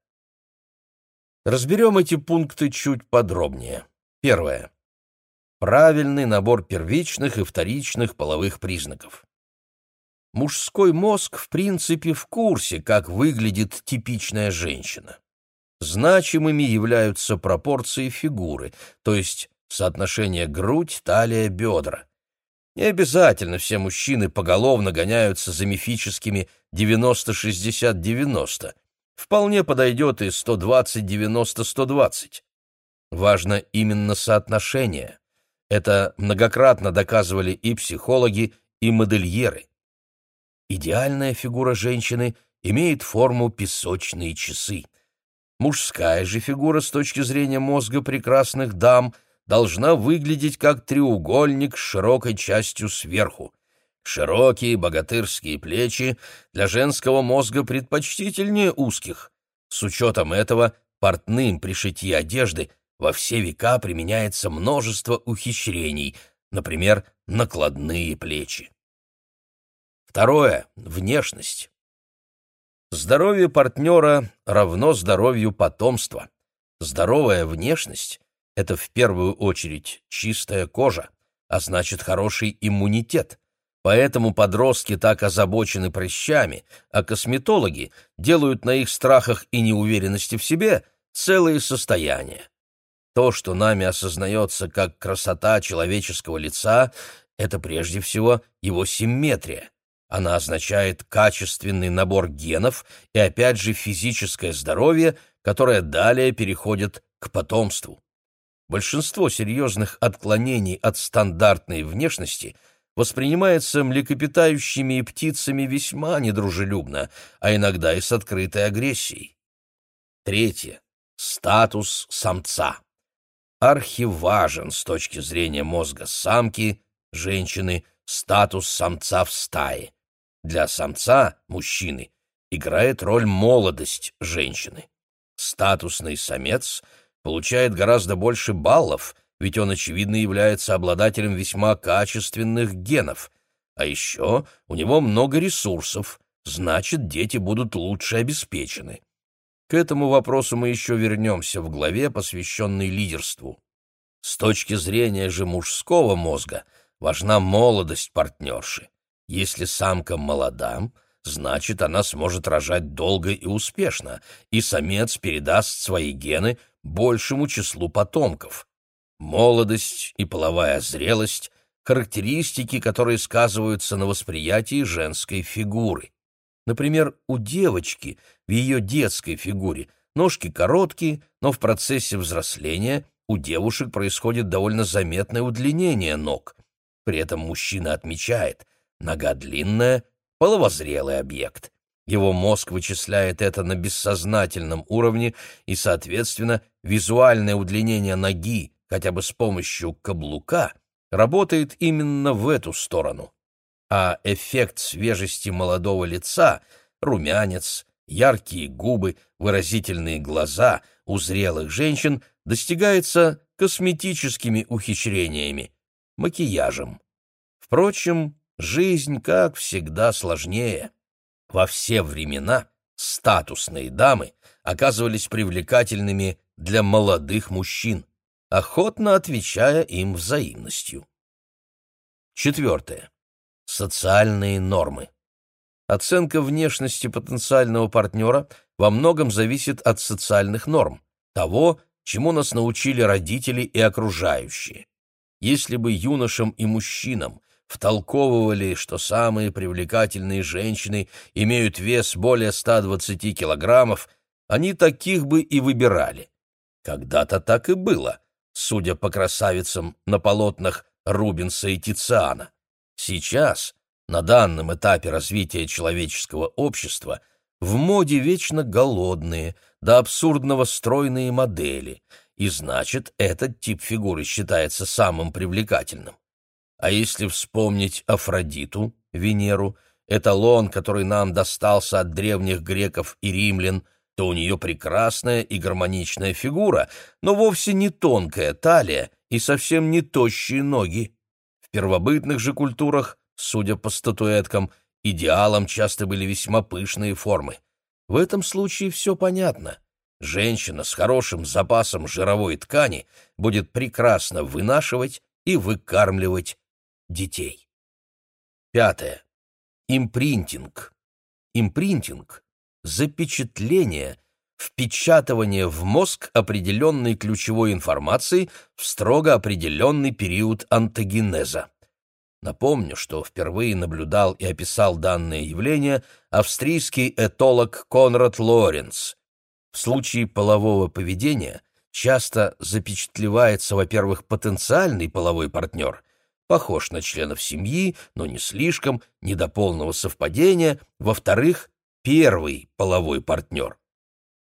Разберем эти пункты чуть подробнее. Первое. Правильный набор первичных и вторичных половых признаков. Мужской мозг в принципе в курсе, как выглядит типичная женщина. Значимыми являются пропорции фигуры, то есть соотношение грудь, талия, бедра. Не обязательно все мужчины поголовно гоняются за мифическими девяносто шестьдесят девяносто. Вполне подойдет и сто двадцать девяносто сто двадцать. Важно именно соотношение. Это многократно доказывали и психологи, и модельеры. Идеальная фигура женщины имеет форму песочные часы. Мужская же фигура с точки зрения мозга прекрасных дам должна выглядеть как треугольник с широкой частью сверху. Широкие богатырские плечи для женского мозга предпочтительнее узких. С учетом этого портным при шитье одежды во все века применяется множество ухищрений, например, накладные плечи. Второе — внешность. Здоровье партнера равно здоровью потомства. Здоровая внешность — это в первую очередь чистая кожа, а значит хороший иммунитет. Поэтому подростки так озабочены прыщами, а косметологи делают на их страхах и неуверенности в себе целые состояния. То, что нами осознается как красота человеческого лица, это прежде всего его симметрия. Она означает качественный набор генов и опять же физическое здоровье, которое далее переходит к потомству. Большинство серьезных отклонений от стандартной внешности воспринимается млекопитающими и птицами весьма недружелюбно, а иногда и с открытой агрессией. Третье. Статус самца. Архиважен с точки зрения мозга самки, женщины, статус самца в стае. Для самца, мужчины, играет роль молодость женщины. Статусный самец получает гораздо больше баллов, ведь он, очевидно, является обладателем весьма качественных генов. А еще у него много ресурсов, значит, дети будут лучше обеспечены. К этому вопросу мы еще вернемся в главе, посвященной лидерству. С точки зрения же мужского мозга важна молодость партнерши. Если самка молода, значит, она сможет рожать долго и успешно, и самец передаст свои гены большему числу потомков. Молодость и половая зрелость — характеристики, которые сказываются на восприятии женской фигуры. Например, у девочки в ее детской фигуре ножки короткие, но в процессе взросления у девушек происходит довольно заметное удлинение ног. При этом мужчина отмечает: нога длинная, половозрелый объект. Его мозг вычисляет это на бессознательном уровне, и, соответственно, визуальное удлинение ноги, хотя бы с помощью каблука, работает именно в эту сторону. А эффект свежести молодого лица, румянец, яркие губы, выразительные глаза у зрелых женщин достигается косметическими ухищрениями, макияжем. Впрочем, жизнь, как всегда, сложнее. Во все времена статусные дамы оказывались привлекательными для молодых мужчин, охотно отвечая им взаимностью. Четвертое. Социальные нормы. Оценка внешности потенциального партнера во многом зависит от социальных норм, того, чему нас научили родители и окружающие. Если бы юношам и мужчинам втолковывали, что самые привлекательные женщины имеют вес более ста двадцати килограммов, они таких бы и выбирали. Когда-то так и было, судя по красавицам на полотнах Рубенса и Тициана. Сейчас, на данном этапе развития человеческого общества, в моде вечно голодные, до абсурдного стройные модели, и значит, этот тип фигуры считается самым привлекательным. А если вспомнить Афродиту, Венеру, эталон, который нам достался от древних греков и римлян, то у нее прекрасная и гармоничная фигура, но вовсе не тонкая талия и совсем не тощие ноги. В первобытных же культурах, судя по статуэткам, идеалом часто были весьма пышные формы. В этом случае все понятно. Женщина с хорошим запасом жировой ткани будет прекрасно вынашивать и выкармливать детей. Пятое. Импринтинг. Импринтинг — запечатление, впечатывание в мозг определенной ключевой информации в строго определенный период онтогенеза. Напомню, что впервые наблюдал и описал данное явление австрийский этолог Конрад Лоренц. В случае полового поведения часто запечатлевается, во-первых, потенциальный половой партнер, похож на членов семьи, но не слишком, не до полного совпадения, во-вторых, первый половой партнер.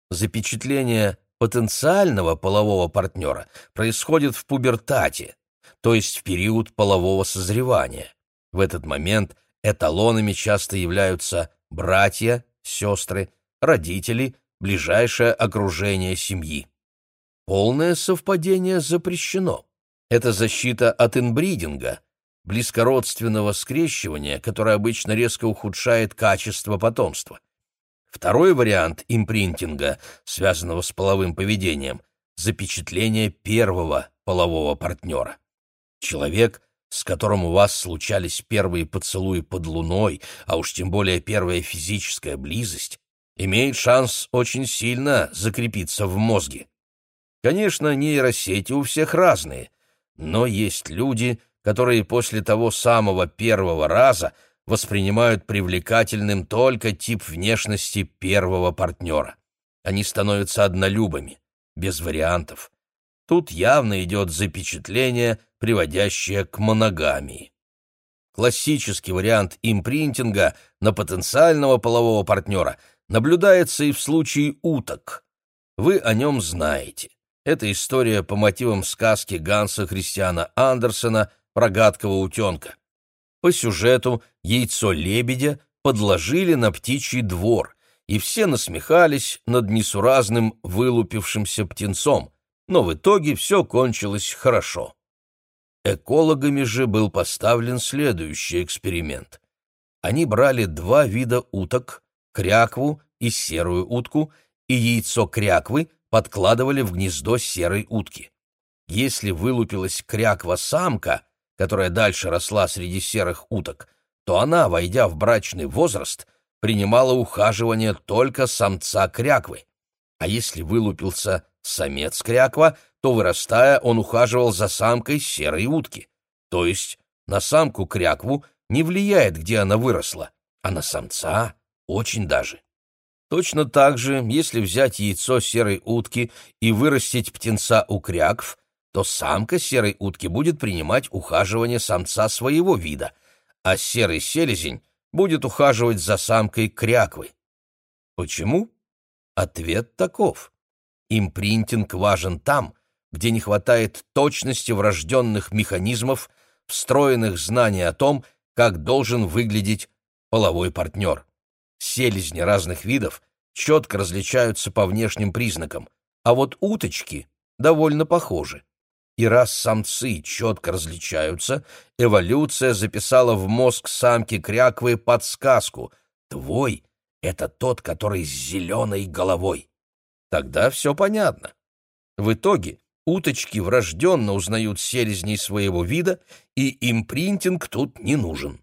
Запечатление потенциального полового партнера происходит в пубертате, то есть в период полового созревания. В этот момент эталонами часто являются братья, сестры, родители, ближайшее окружение семьи. Полное совпадение запрещено. Это защита от инбридинга, близкородственного скрещивания, которое обычно резко ухудшает качество потомства. Второй вариант импринтинга, связанного с половым поведением, запечатление первого полового партнера. Человек, с которым у вас случались первые поцелуи под луной, а уж тем более первая физическая близость, имеет шанс очень сильно закрепиться в мозге. Конечно, нейросети у всех разные, но есть люди, которые после того самого первого раза воспринимают привлекательным только тип внешности первого партнера. Они становятся однолюбами, без вариантов. Тут явно идет запечатление, приводящее к моногамии. Классический вариант импринтинга на потенциального полового партнера наблюдается и в случае уток. Вы о нем знаете. Это история по мотивам сказки Ганса Христиана Андерсена про гадкого утенка. По сюжету яйцо лебедя подложили на птичий двор, и все насмехались над несуразным вылупившимся птенцом, но в итоге все кончилось хорошо. Экологами же был поставлен следующий эксперимент. Они брали два вида уток, крякву и серую утку, и яйцо кряквы подкладывали в гнездо серой утки. Если вылупилась кряква-самка, которая дальше росла среди серых уток, то она, войдя в брачный возраст, принимала ухаживание только самца кряквы. А если вылупился самец кряква, то, вырастая, он ухаживал за самкой серой утки. То есть на самку крякву не влияет, где она выросла, а на самца очень даже. Точно так же, если взять яйцо серой утки и вырастить птенца у крякв, то самка серой утки будет принимать ухаживание самца своего вида, а серый селезень будет ухаживать за самкой кряквы. Почему? Ответ таков. Импринтинг важен там, где не хватает точности врожденных механизмов, встроенных знаний о том, как должен выглядеть половой партнер. Селезни разных видов четко различаются по внешним признакам, а вот уточки довольно похожи. И раз самцы четко различаются, эволюция записала в мозг самки кряквы подсказку: «Твой — это тот, который с зеленой головой». Тогда все понятно. В итоге уточки врожденно узнают селезней своего вида, и импринтинг тут не нужен.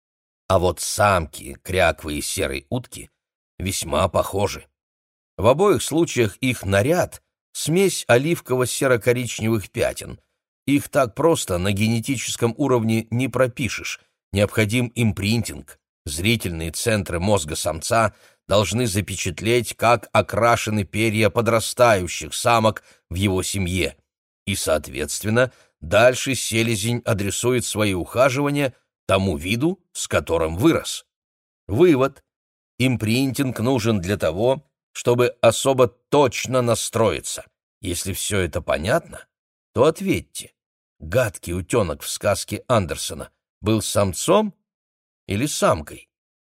А вот самки кряквы и серой утки весьма похожи. В обоих случаях их наряд — смесь оливково-серо-коричневых пятен. Их так просто на генетическом уровне не пропишешь, необходим импринтинг. Зрительные центры мозга самца должны запечатлеть, как окрашены перья подрастающих самок в его семье. И, соответственно, дальше селезень адресует свои ухаживания тому виду, с которым вырос. Вывод. Импринтинг нужен для того, чтобы особо точно настроиться. Если все это понятно, то ответьте, гадкий утенок в сказке Андерсена был самцом или самкой?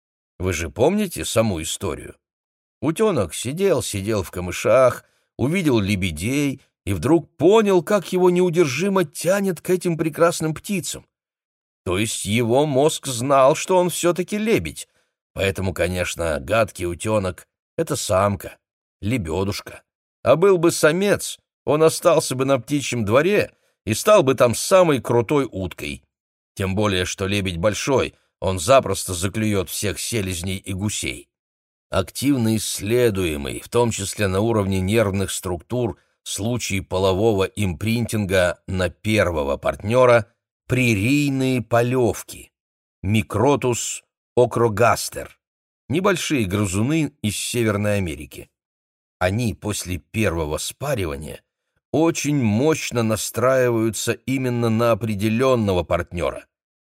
Вы же помните саму историю? Утенок сидел-сидел в камышах, увидел лебедей и вдруг понял, как его неудержимо тянет к этим прекрасным птицам. То есть его мозг знал, что он все-таки лебедь, поэтому, конечно, гадкий утенок — это самка, лебедушка. А был бы самец, он остался бы на птичьем дворе и стал бы там самой крутой уткой. Тем более, что лебедь большой, он запросто заклюет всех селезней и гусей. Активно исследуемый, в том числе на уровне нервных структур, случай полового импринтинга на первого партнера — прерийные полевки, Микротус окрогастер, небольшие грызуны из Северной Америки. Они после первого спаривания очень мощно настраиваются именно на определенного партнера.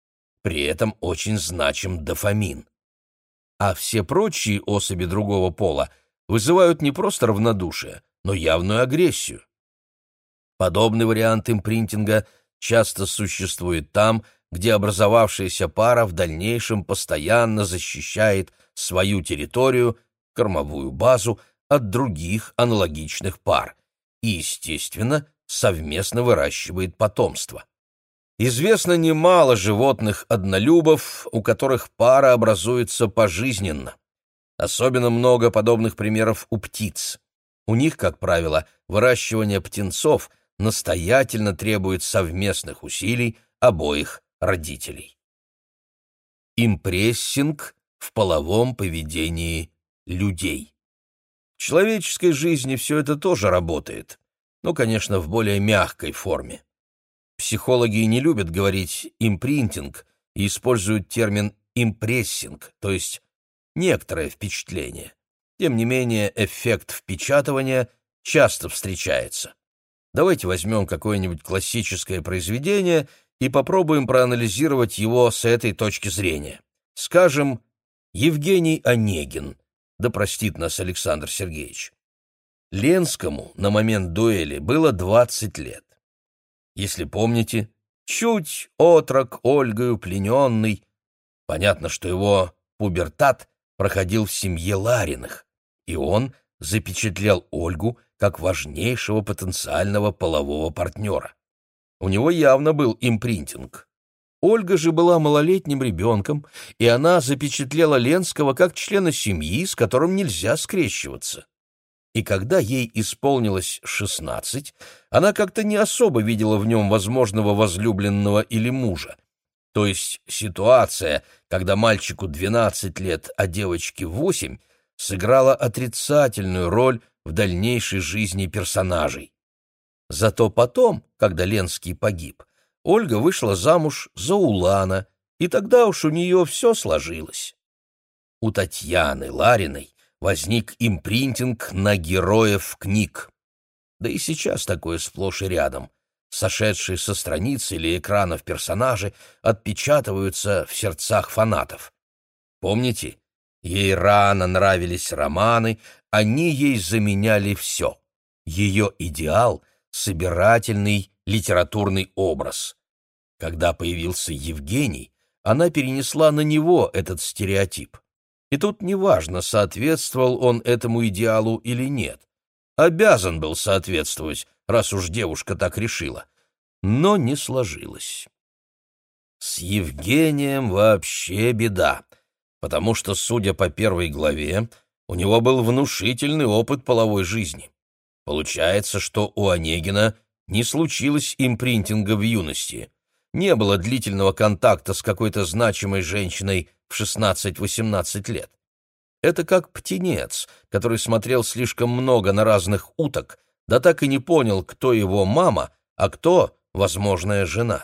При этом очень значим дофамин. А все прочие особи другого пола вызывают не просто равнодушие, но явную агрессию. Подобный вариант импринтинга часто существует там, где образовавшаяся пара в дальнейшем постоянно защищает свою территорию, кормовую базу, от других аналогичных пар и, естественно, совместно выращивает потомство. Известно немало животных-однолюбов, у которых пара образуется пожизненно. Особенно много подобных примеров у птиц. У них, как правило, выращивание птенцов настоятельно требует совместных усилий обоих родителей. Импрессинг в половом поведении людей. В человеческой жизни все это тоже работает, но, конечно, в более мягкой форме. Психологи не любят говорить «импринтинг» и используют термин «импрессинг», то есть некоторое впечатление. Тем не менее, эффект впечатывания часто встречается. Давайте возьмем какое-нибудь классическое произведение и попробуем проанализировать его с этой точки зрения. Скажем, Евгений Онегин, да простит нас Александр Сергеевич. Ленскому на момент дуэли было двадцать лет. Если помните, чуть отрок Ольгою плененный. Понятно, что его пубертат проходил в семье Лариных, и он запечатлел Ольгу как важнейшего потенциального полового партнера. У него явно был импринтинг. Ольга же была малолетним ребенком, и она запечатлела Ленского как члена семьи, с которым нельзя скрещиваться. И когда ей исполнилось шестнадцать, она как-то не особо видела в нем возможного возлюбленного или мужа. То есть ситуация, когда мальчику двенадцать лет, а девочке восемь, сыграла отрицательную роль в дальнейшей жизни персонажей. Зато потом, когда Ленский погиб, Ольга вышла замуж за Улана, и тогда уж у нее все сложилось. У Татьяны Лариной возник импринтинг на героев книг. Да и сейчас такое сплошь и рядом. Сошедшие со страниц или экранов персонажи отпечатываются в сердцах фанатов. Помните? Ей рано нравились романы, они ей заменяли все. Ее идеал — собирательный литературный образ. Когда появился Евгений, она перенесла на него этот стереотип. И тут неважно, соответствовал он этому идеалу или нет. Обязан был соответствовать, раз уж девушка так решила. Но не сложилось. С Евгением вообще беда, потому что, судя по первой главе, у него был внушительный опыт половой жизни. Получается, что у Онегина не случилось импринтинга в юности. Не было длительного контакта с какой-то значимой женщиной в шестнадцать-восемнадцать лет. Это как птенец, который смотрел слишком много на разных уток, да так и не понял, кто его мама, а кто возможная жена.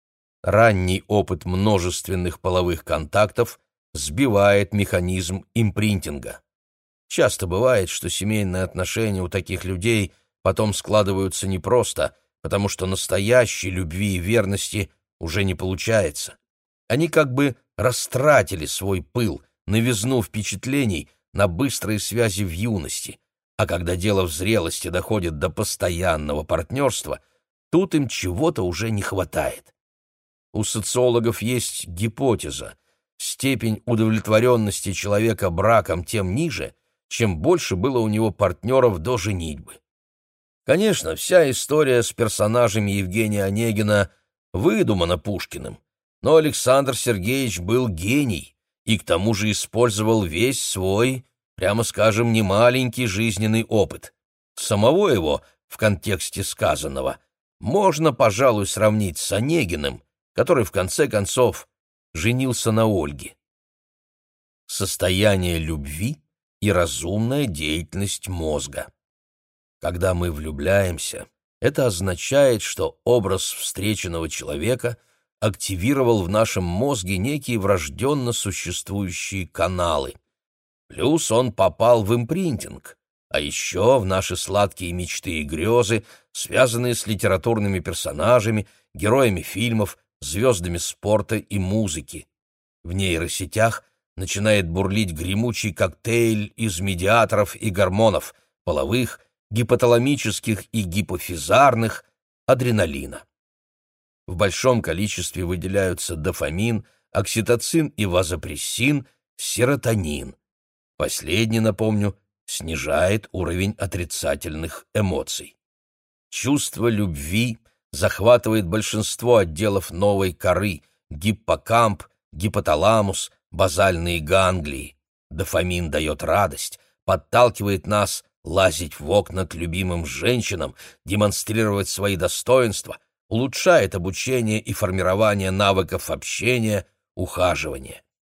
Ранний опыт множественных половых контактов сбивает механизм импринтинга. Часто бывает, что семейные отношения у таких людей потом складываются непросто, потому что настоящей любви и верности уже не получается. Они как бы растратили свой пыл, новизну впечатлений на быстрые связи в юности, а когда дело в зрелости доходит до постоянного партнерства, тут им чего-то уже не хватает. У социологов есть гипотеза: степень удовлетворенности человека браком тем ниже, чем больше было у него партнеров до женитьбы. Конечно, вся история с персонажами Евгения Онегина выдумана Пушкиным, но Александр Сергеевич был гений и к тому же использовал весь свой, прямо скажем, немаленький жизненный опыт. Самого его, в контексте сказанного, можно, пожалуй, сравнить с Онегиным, который, в конце концов, женился на Ольге. Состояние любви и разумная деятельность мозга. Когда мы влюбляемся, это означает, что образ встреченного человека активировал в нашем мозге некие врожденно существующие каналы. Плюс он попал в импринтинг, а еще в наши сладкие мечты и грезы, связанные с литературными персонажами, героями фильмов, звездами спорта и музыки. В нейросетях начинает бурлить гремучий коктейль из медиаторов и гормонов, половых, гипоталамических и гипофизарных, адреналина. В большом количестве выделяются дофамин, окситоцин и вазопрессин, серотонин. Последний, напомню, снижает уровень отрицательных эмоций. Чувство любви захватывает большинство отделов новой коры: гиппокамп, гипоталамус, базальные ганглии. Дофамин дает радость, подталкивает нас лазить в окна к любимым женщинам, демонстрировать свои достоинства, улучшает обучение и формирование навыков общения, ухаживания.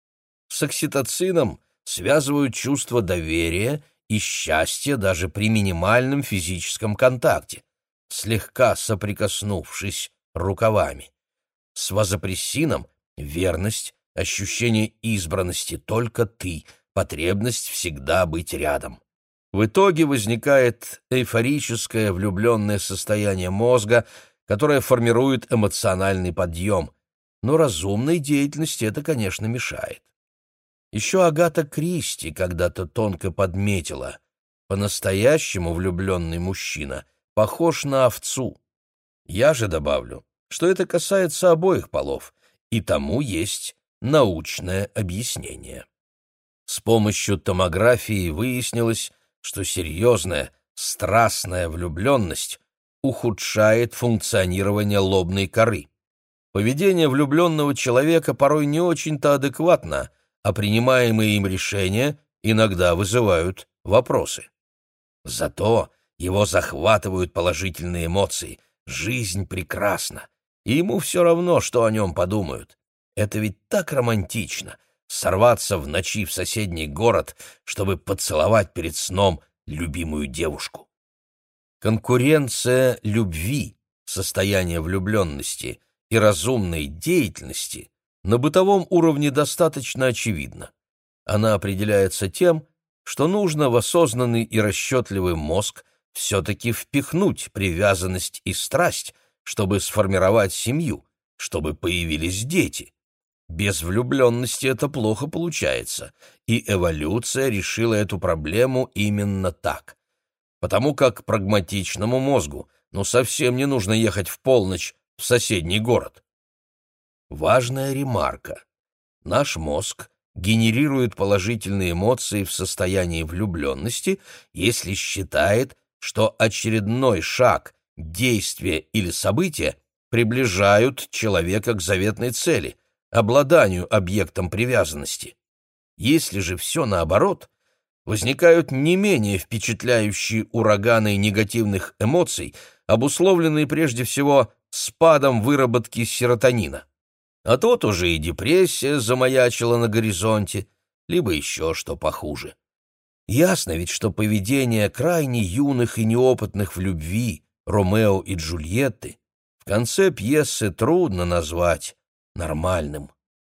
С окситоцином связывают чувство доверия и счастья даже при минимальном физическом контакте, слегка соприкоснувшись рукавами. С вазопрессином — верность, ощущение избранности, только ты, потребность всегда быть рядом. В итоге возникает эйфорическое влюбленное состояние мозга, которое формирует эмоциональный подъем. Но разумной деятельности это, конечно, мешает. Еще Агата Кристи когда-то тонко подметила: по-настоящему влюбленный мужчина похож на овцу. Я же добавлю, что это касается обоих полов, и тому есть научное объяснение. С помощью томографии выяснилось, что серьезная, страстная влюбленность ухудшает функционирование лобной коры. Поведение влюбленного человека порой не очень-то адекватно, а принимаемые им решения иногда вызывают вопросы. Зато его захватывают положительные эмоции, жизнь прекрасна, и ему все равно, что о нем подумают. Это ведь так романтично — сорваться в ночи в соседний город, чтобы поцеловать перед сном любимую девушку. Конкуренция любви, состояния влюбленности и разумной деятельности на бытовом уровне достаточно очевидна. Она определяется тем, что нужно в осознанный и расчетливый мозг все-таки впихнуть привязанность и страсть, чтобы сформировать семью, чтобы появились дети. Без влюбленности это плохо получается, и эволюция решила эту проблему именно так. Потому как прагматичному мозгу ну совсем не нужно ехать в полночь в соседний город. Важная ремарка. Наш мозг генерирует положительные эмоции в состоянии влюбленности, если считает, что очередной шаг, действие или событие приближают человека к заветной цели — обладанию объектом привязанности. Если же все наоборот, возникают не менее впечатляющие ураганы негативных эмоций, обусловленные прежде всего спадом выработки серотонина. А тут уже и депрессия замаячила на горизонте, либо еще что похуже. Ясно ведь, что поведение крайне юных и неопытных в любви Ромео и Джульетты в конце пьесы трудно назвать нормальным.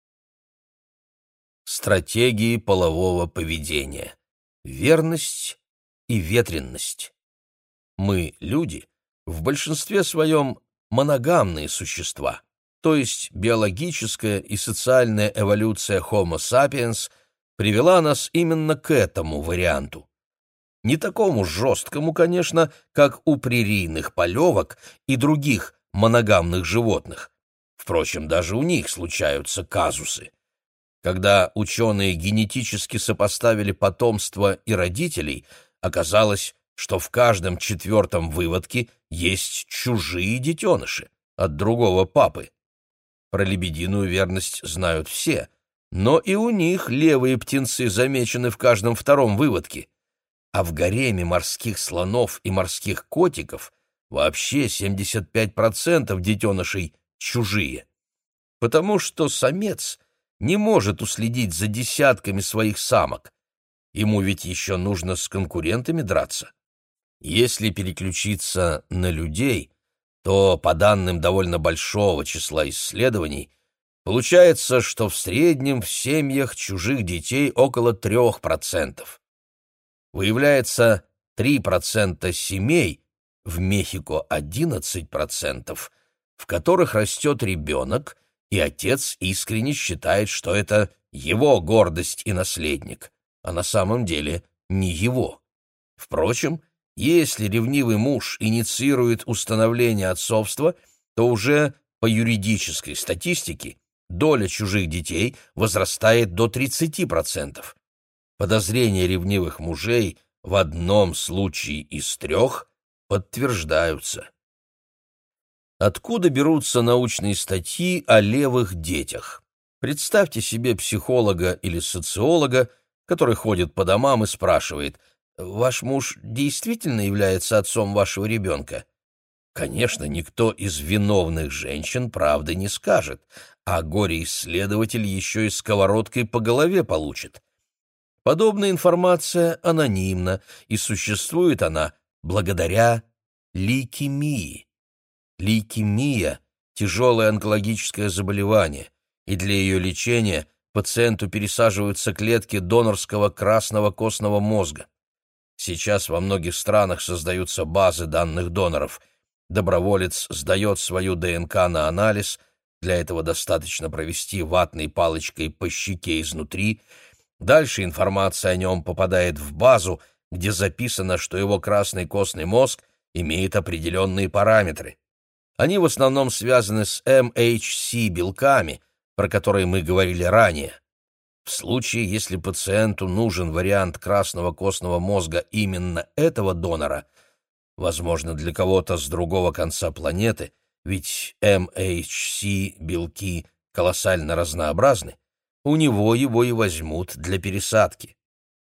Стратегии полового поведения. Верность и ветренность. Мы, люди, в большинстве своем моногамные существа, то есть биологическая и социальная эволюция Homo sapiens привела нас именно к этому варианту. Не такому жесткому, конечно, как у прерийных полевок и других моногамных животных. Впрочем, даже у них случаются казусы. Когда ученые генетически сопоставили потомство и родителей, оказалось, что в каждом четвертом выводке есть чужие детеныши от другого папы. Про лебединую верность знают все, но и у них левые птенцы замечены в каждом втором выводке. А в гареме морских слонов и морских котиков вообще семьдесят пять процентов детенышей чужие. Потому что самец не может уследить за десятками своих самок. Ему ведь еще нужно с конкурентами драться. Если переключиться на людей, то, по данным довольно большого числа исследований, получается, что в среднем в семьях чужих детей около трех процентов. Выявляется три процента семей, в Мехико одиннадцать процентов, в которых растет ребенок, и отец искренне считает, что это его гордость и наследник, а на самом деле не его. Впрочем, если ревнивый муж инициирует установление отцовства, то уже по юридической статистике доля чужих детей возрастает до тридцати процентов. Подозрения ревнивых мужей в одном случае из трех подтверждаются. Откуда берутся научные статьи о левых детях? Представьте себе психолога или социолога, который ходит по домам и спрашивает: «Ваш муж действительно является отцом вашего ребенка?» Конечно, никто из виновных женщин правды не скажет, а горе-исследователь еще и сковородкой по голове получит. Подобная информация анонимна, и существует она благодаря лейкемии. Лейкемия – тяжелое онкологическое заболевание, и для ее лечения пациенту пересаживаются клетки донорского красного костного мозга. Сейчас во многих странах создаются базы данных доноров. Доброволец сдает свою ДНК на анализ, для этого достаточно провести ватной палочкой по щеке изнутри. Дальше информация о нем попадает в базу, где записано, что его красный костный мозг имеет определенные параметры. Они в основном связаны с эм эйч си-белками, про которые мы говорили ранее. В случае, если пациенту нужен вариант красного костного мозга именно этого донора, возможно, для кого-то с другого конца планеты, ведь эм эйч си-белки колоссально разнообразны, у него его и возьмут для пересадки.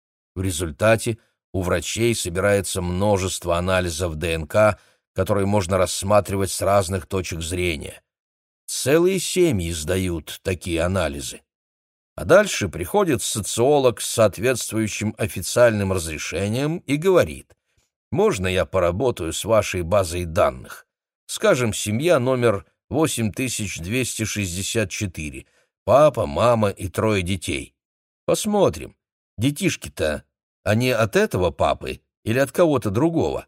В результате у врачей собирается множество анализов ДНК, которые можно рассматривать с разных точек зрения. Целые семьи сдают такие анализы. А дальше приходит социолог с соответствующим официальным разрешением и говорит: «Можно я поработаю с вашей базой данных? Скажем, семья номер восемь тысяч двести шестьдесят четыре, папа, мама и трое детей. Посмотрим, детишки-то, они от этого папы или от кого-то другого?»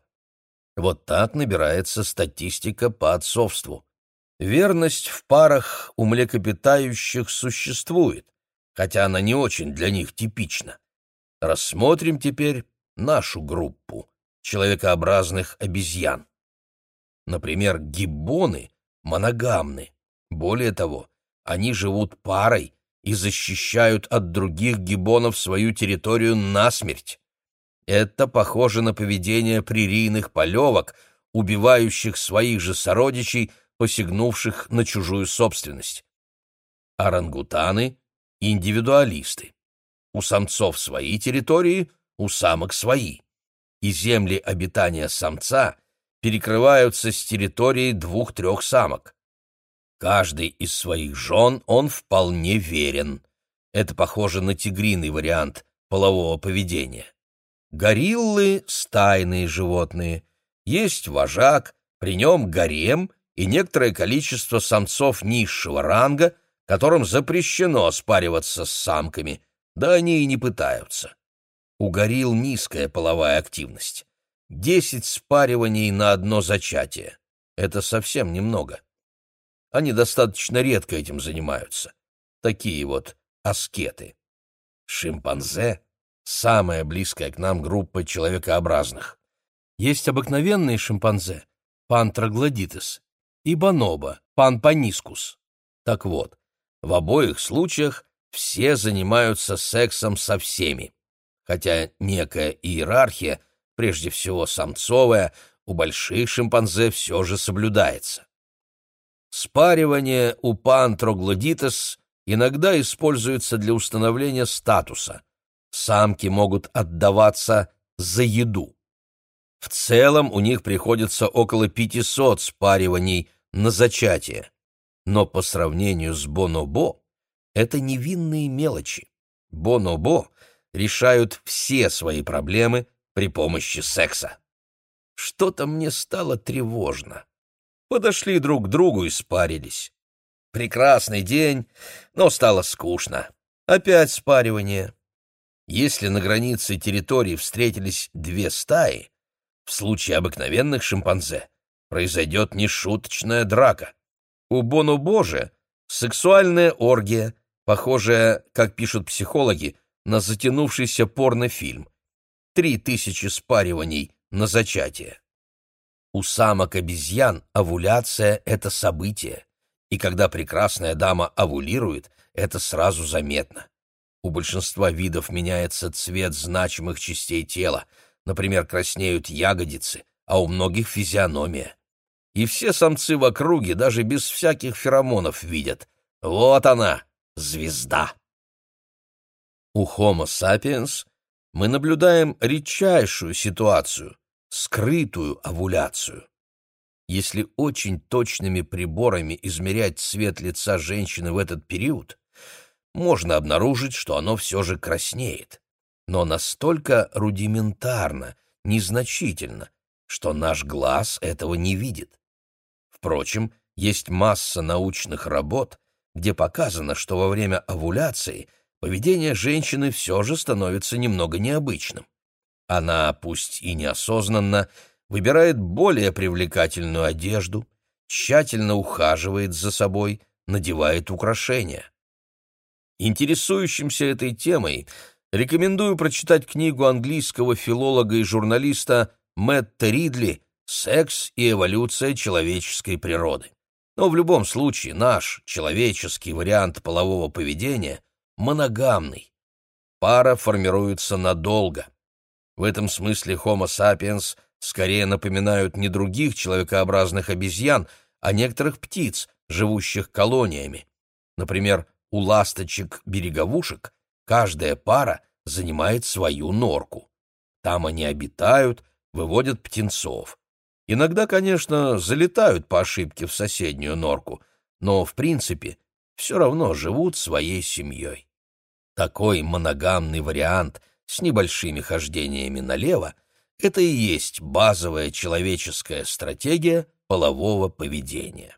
Вот так набирается статистика по отцовству. Верность в парах у млекопитающих существует, хотя она не очень для них типична. Рассмотрим теперь нашу группу человекообразных обезьян. Например, гиббоны моногамны. Более того, они живут парой и защищают от других гиббонов свою территорию насмерть. Это похоже на поведение прерийных полевок, убивающих своих же сородичей, посягнувших на чужую собственность. Орангутаны — индивидуалисты. У самцов свои территории, у самок свои. И земли обитания самца перекрываются с территорией двух-трех самок. Каждый из своих жен он вполне верен. Это похоже на тигриный вариант полового поведения. Гориллы — стайные животные. Есть вожак, при нем гарем и некоторое количество самцов низшего ранга, которым запрещено спариваться с самками, да они и не пытаются. У горилл низкая половая активность. Десять спариваний на одно зачатие. Это совсем немного. Они достаточно редко этим занимаются. Такие вот аскеты. Шимпанзе — самая близкая к нам группа человекообразных. Есть обыкновенные шимпанзе, пан троглодитес, и бонобо, пан панискус. Так вот, в обоих случаях все занимаются сексом со всеми, хотя некая иерархия, прежде всего самцовая, у больших шимпанзе все же соблюдается. Спаривание у пан троглодитес иногда используется для установления статуса. Самки могут отдаваться за еду. В целом у них приходится около пятисот спариваний на зачатие. Но по сравнению с бонобо это невинные мелочи. Бонобо решают все свои проблемы при помощи секса. Что-то мне стало тревожно. Подошли друг к другу и спарились. Прекрасный день, но стало скучно. Опять спаривание. Если на границе территории встретились две стаи, в случае обыкновенных шимпанзе произойдет нешуточная драка. У бонобо же сексуальная оргия, похожее, как пишут психологи, на затянувшийся порнофильм. Три тысячи спариваний на зачатие. У самок-обезьян овуляция — это событие, и когда прекрасная дама овулирует, это сразу заметно. У большинства видов меняется цвет значимых частей тела, например, краснеют ягодицы, а у многих физиономия. И все самцы в округе даже без всяких феромонов видят: вот она, звезда. У Homo sapiens мы наблюдаем редчайшую ситуацию — скрытую овуляцию. Если очень точными приборами измерять цвет лица женщины в этот период, можно обнаружить, что оно все же краснеет, но настолько рудиментарно, незначительно, что наш глаз этого не видит. Впрочем, есть масса научных работ, где показано, что во время овуляции поведение женщины все же становится немного необычным. Она, пусть и неосознанно, выбирает более привлекательную одежду, тщательно ухаживает за собой, надевает украшения. Интересующимся этой темой рекомендую прочитать книгу английского филолога и журналиста Мэтта Ридли «Секс и эволюция человеческой природы». Но в любом случае наш человеческий вариант полового поведения моногамный. Пара формируется надолго. В этом смысле Homo sapiens скорее напоминают не других человекообразных обезьян, а некоторых птиц, живущих колониями. Например, у ласточек-береговушек каждая пара занимает свою норку. Там они обитают, выводят птенцов. Иногда, конечно, залетают по ошибке в соседнюю норку, но, в принципе, все равно живут своей семьей. Такой моногамный вариант с небольшими хождениями налево — это и есть базовая человеческая стратегия полового поведения.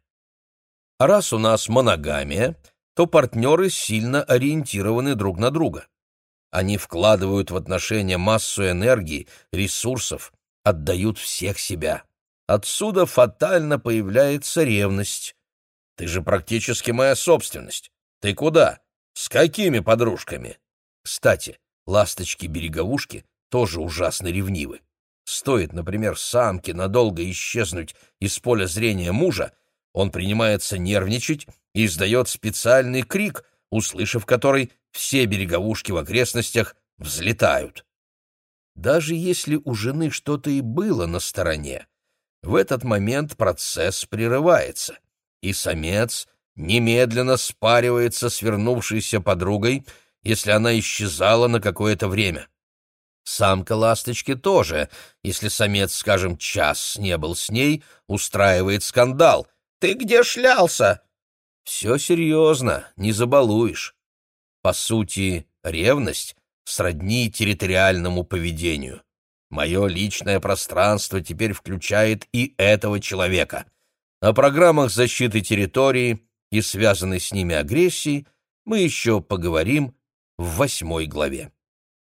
А раз у нас моногамия, то партнеры сильно ориентированы друг на друга. Они вкладывают в отношения массу энергии, ресурсов, отдают всех себя. Отсюда фатально появляется ревность. «Ты же практически моя собственность. Ты куда? С какими подружками?» Кстати, ласточки-береговушки тоже ужасно ревнивы. Стоит, например, самке надолго исчезнуть из поля зрения мужа, он принимается нервничать и издает специальный крик, услышав который, все береговушки в окрестностях взлетают. Даже если у жены что-то и было на стороне, в этот момент процесс прерывается, и самец немедленно спаривается с вернувшейся подругой, если она исчезала на какое-то время. Самка ласточки тоже, если самец, скажем, час не был с ней, устраивает скандал. «Ты где шлялся?» Все серьезно, не забалуешь. По сути, ревность сродни территориальному поведению. Мое личное пространство теперь включает и этого человека. О программах защиты территории и связанной с ними агрессии мы еще поговорим в восьмой главе.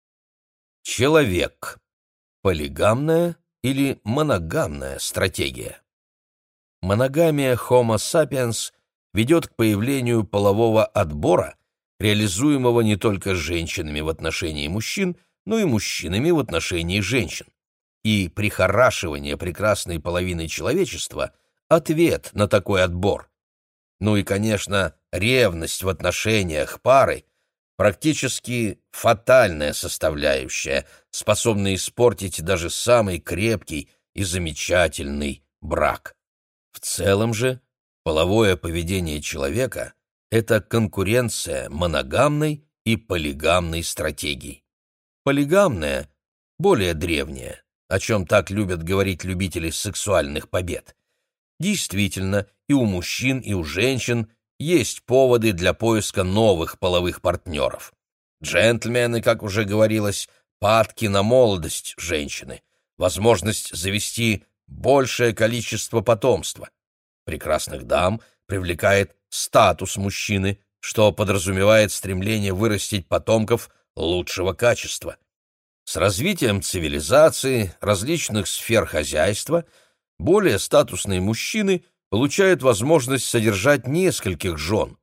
Человек. Полигамная или моногамная стратегия? Моногамия Homo sapiens ведет к появлению полового отбора, реализуемого не только женщинами в отношении мужчин, но и мужчинами в отношении женщин. И прихорашивание прекрасной половины человечества — ответ на такой отбор. Ну и, конечно, ревность в отношениях пары — практически фатальная составляющая, способная испортить даже самый крепкий и замечательный брак. В целом же, половое поведение человека — это конкуренция моногамной и полигамной стратегий. Полигамная — более древняя, о чем так любят говорить любители сексуальных побед. Действительно, и у мужчин, и у женщин есть поводы для поиска новых половых партнеров. Джентльмены, как уже говорилось, падки на молодость женщины, возможность завести большее количество потомства. Прекрасных дам привлекает статус мужчины, что подразумевает стремление вырастить потомков лучшего качества. С развитием цивилизации, различных сфер хозяйства, более статусные мужчины получают возможность содержать нескольких жен,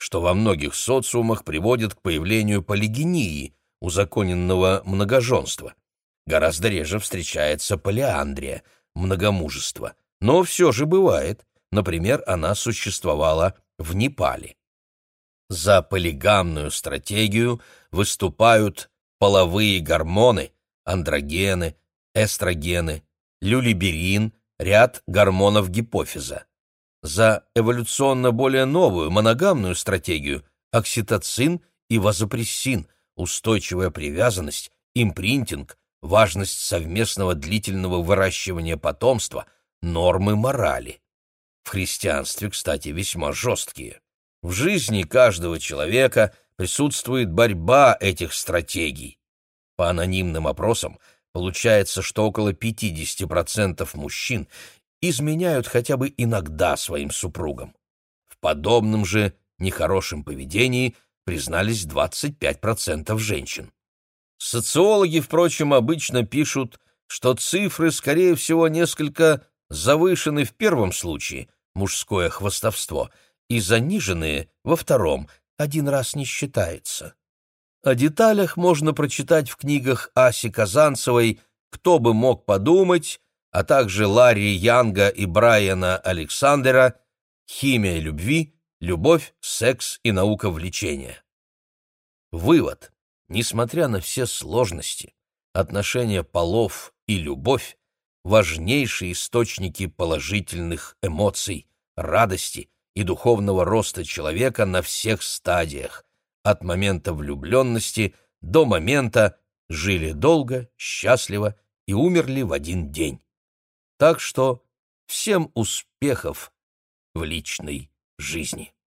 что во многих социумах приводит к появлению полигинии, узаконенного многоженства. Гораздо реже встречается полиандрия, многомужество, но все же бывает. Например, она существовала в Непале. За полигамную стратегию выступают половые гормоны, андрогены, эстрогены, люлиберин, ряд гормонов гипофиза. За эволюционно более новую моногамную стратегию окситоцин и вазопрессин, устойчивая привязанность, импринтинг, важность совместного длительного выращивания потомства, нормы морали. В христианстве, кстати, весьма жесткие. В жизни каждого человека присутствует борьба этих стратегий. По анонимным опросам получается, что около пятьдесят процентов мужчин изменяют хотя бы иногда своим супругам. В подобном же нехорошем поведении признались двадцать пять процентов женщин. Социологи, впрочем, обычно пишут, что цифры, скорее всего, несколько завышены в первом случае, мужское хвастовство, и заниженные во втором, один раз не считается. О деталях можно прочитать в книгах Аси Казанцевой «Кто бы мог подумать», а также Ларри Янга и Брайана Александера «Химия любви, любовь, секс и наука влечения». Вывод. Несмотря на все сложности, отношения полов и любовь – важнейшие источники положительных эмоций, радости и духовного роста человека на всех стадиях, от момента влюбленности до момента «жили долго, счастливо и умерли в один день». Так что всем успехов в личной жизни.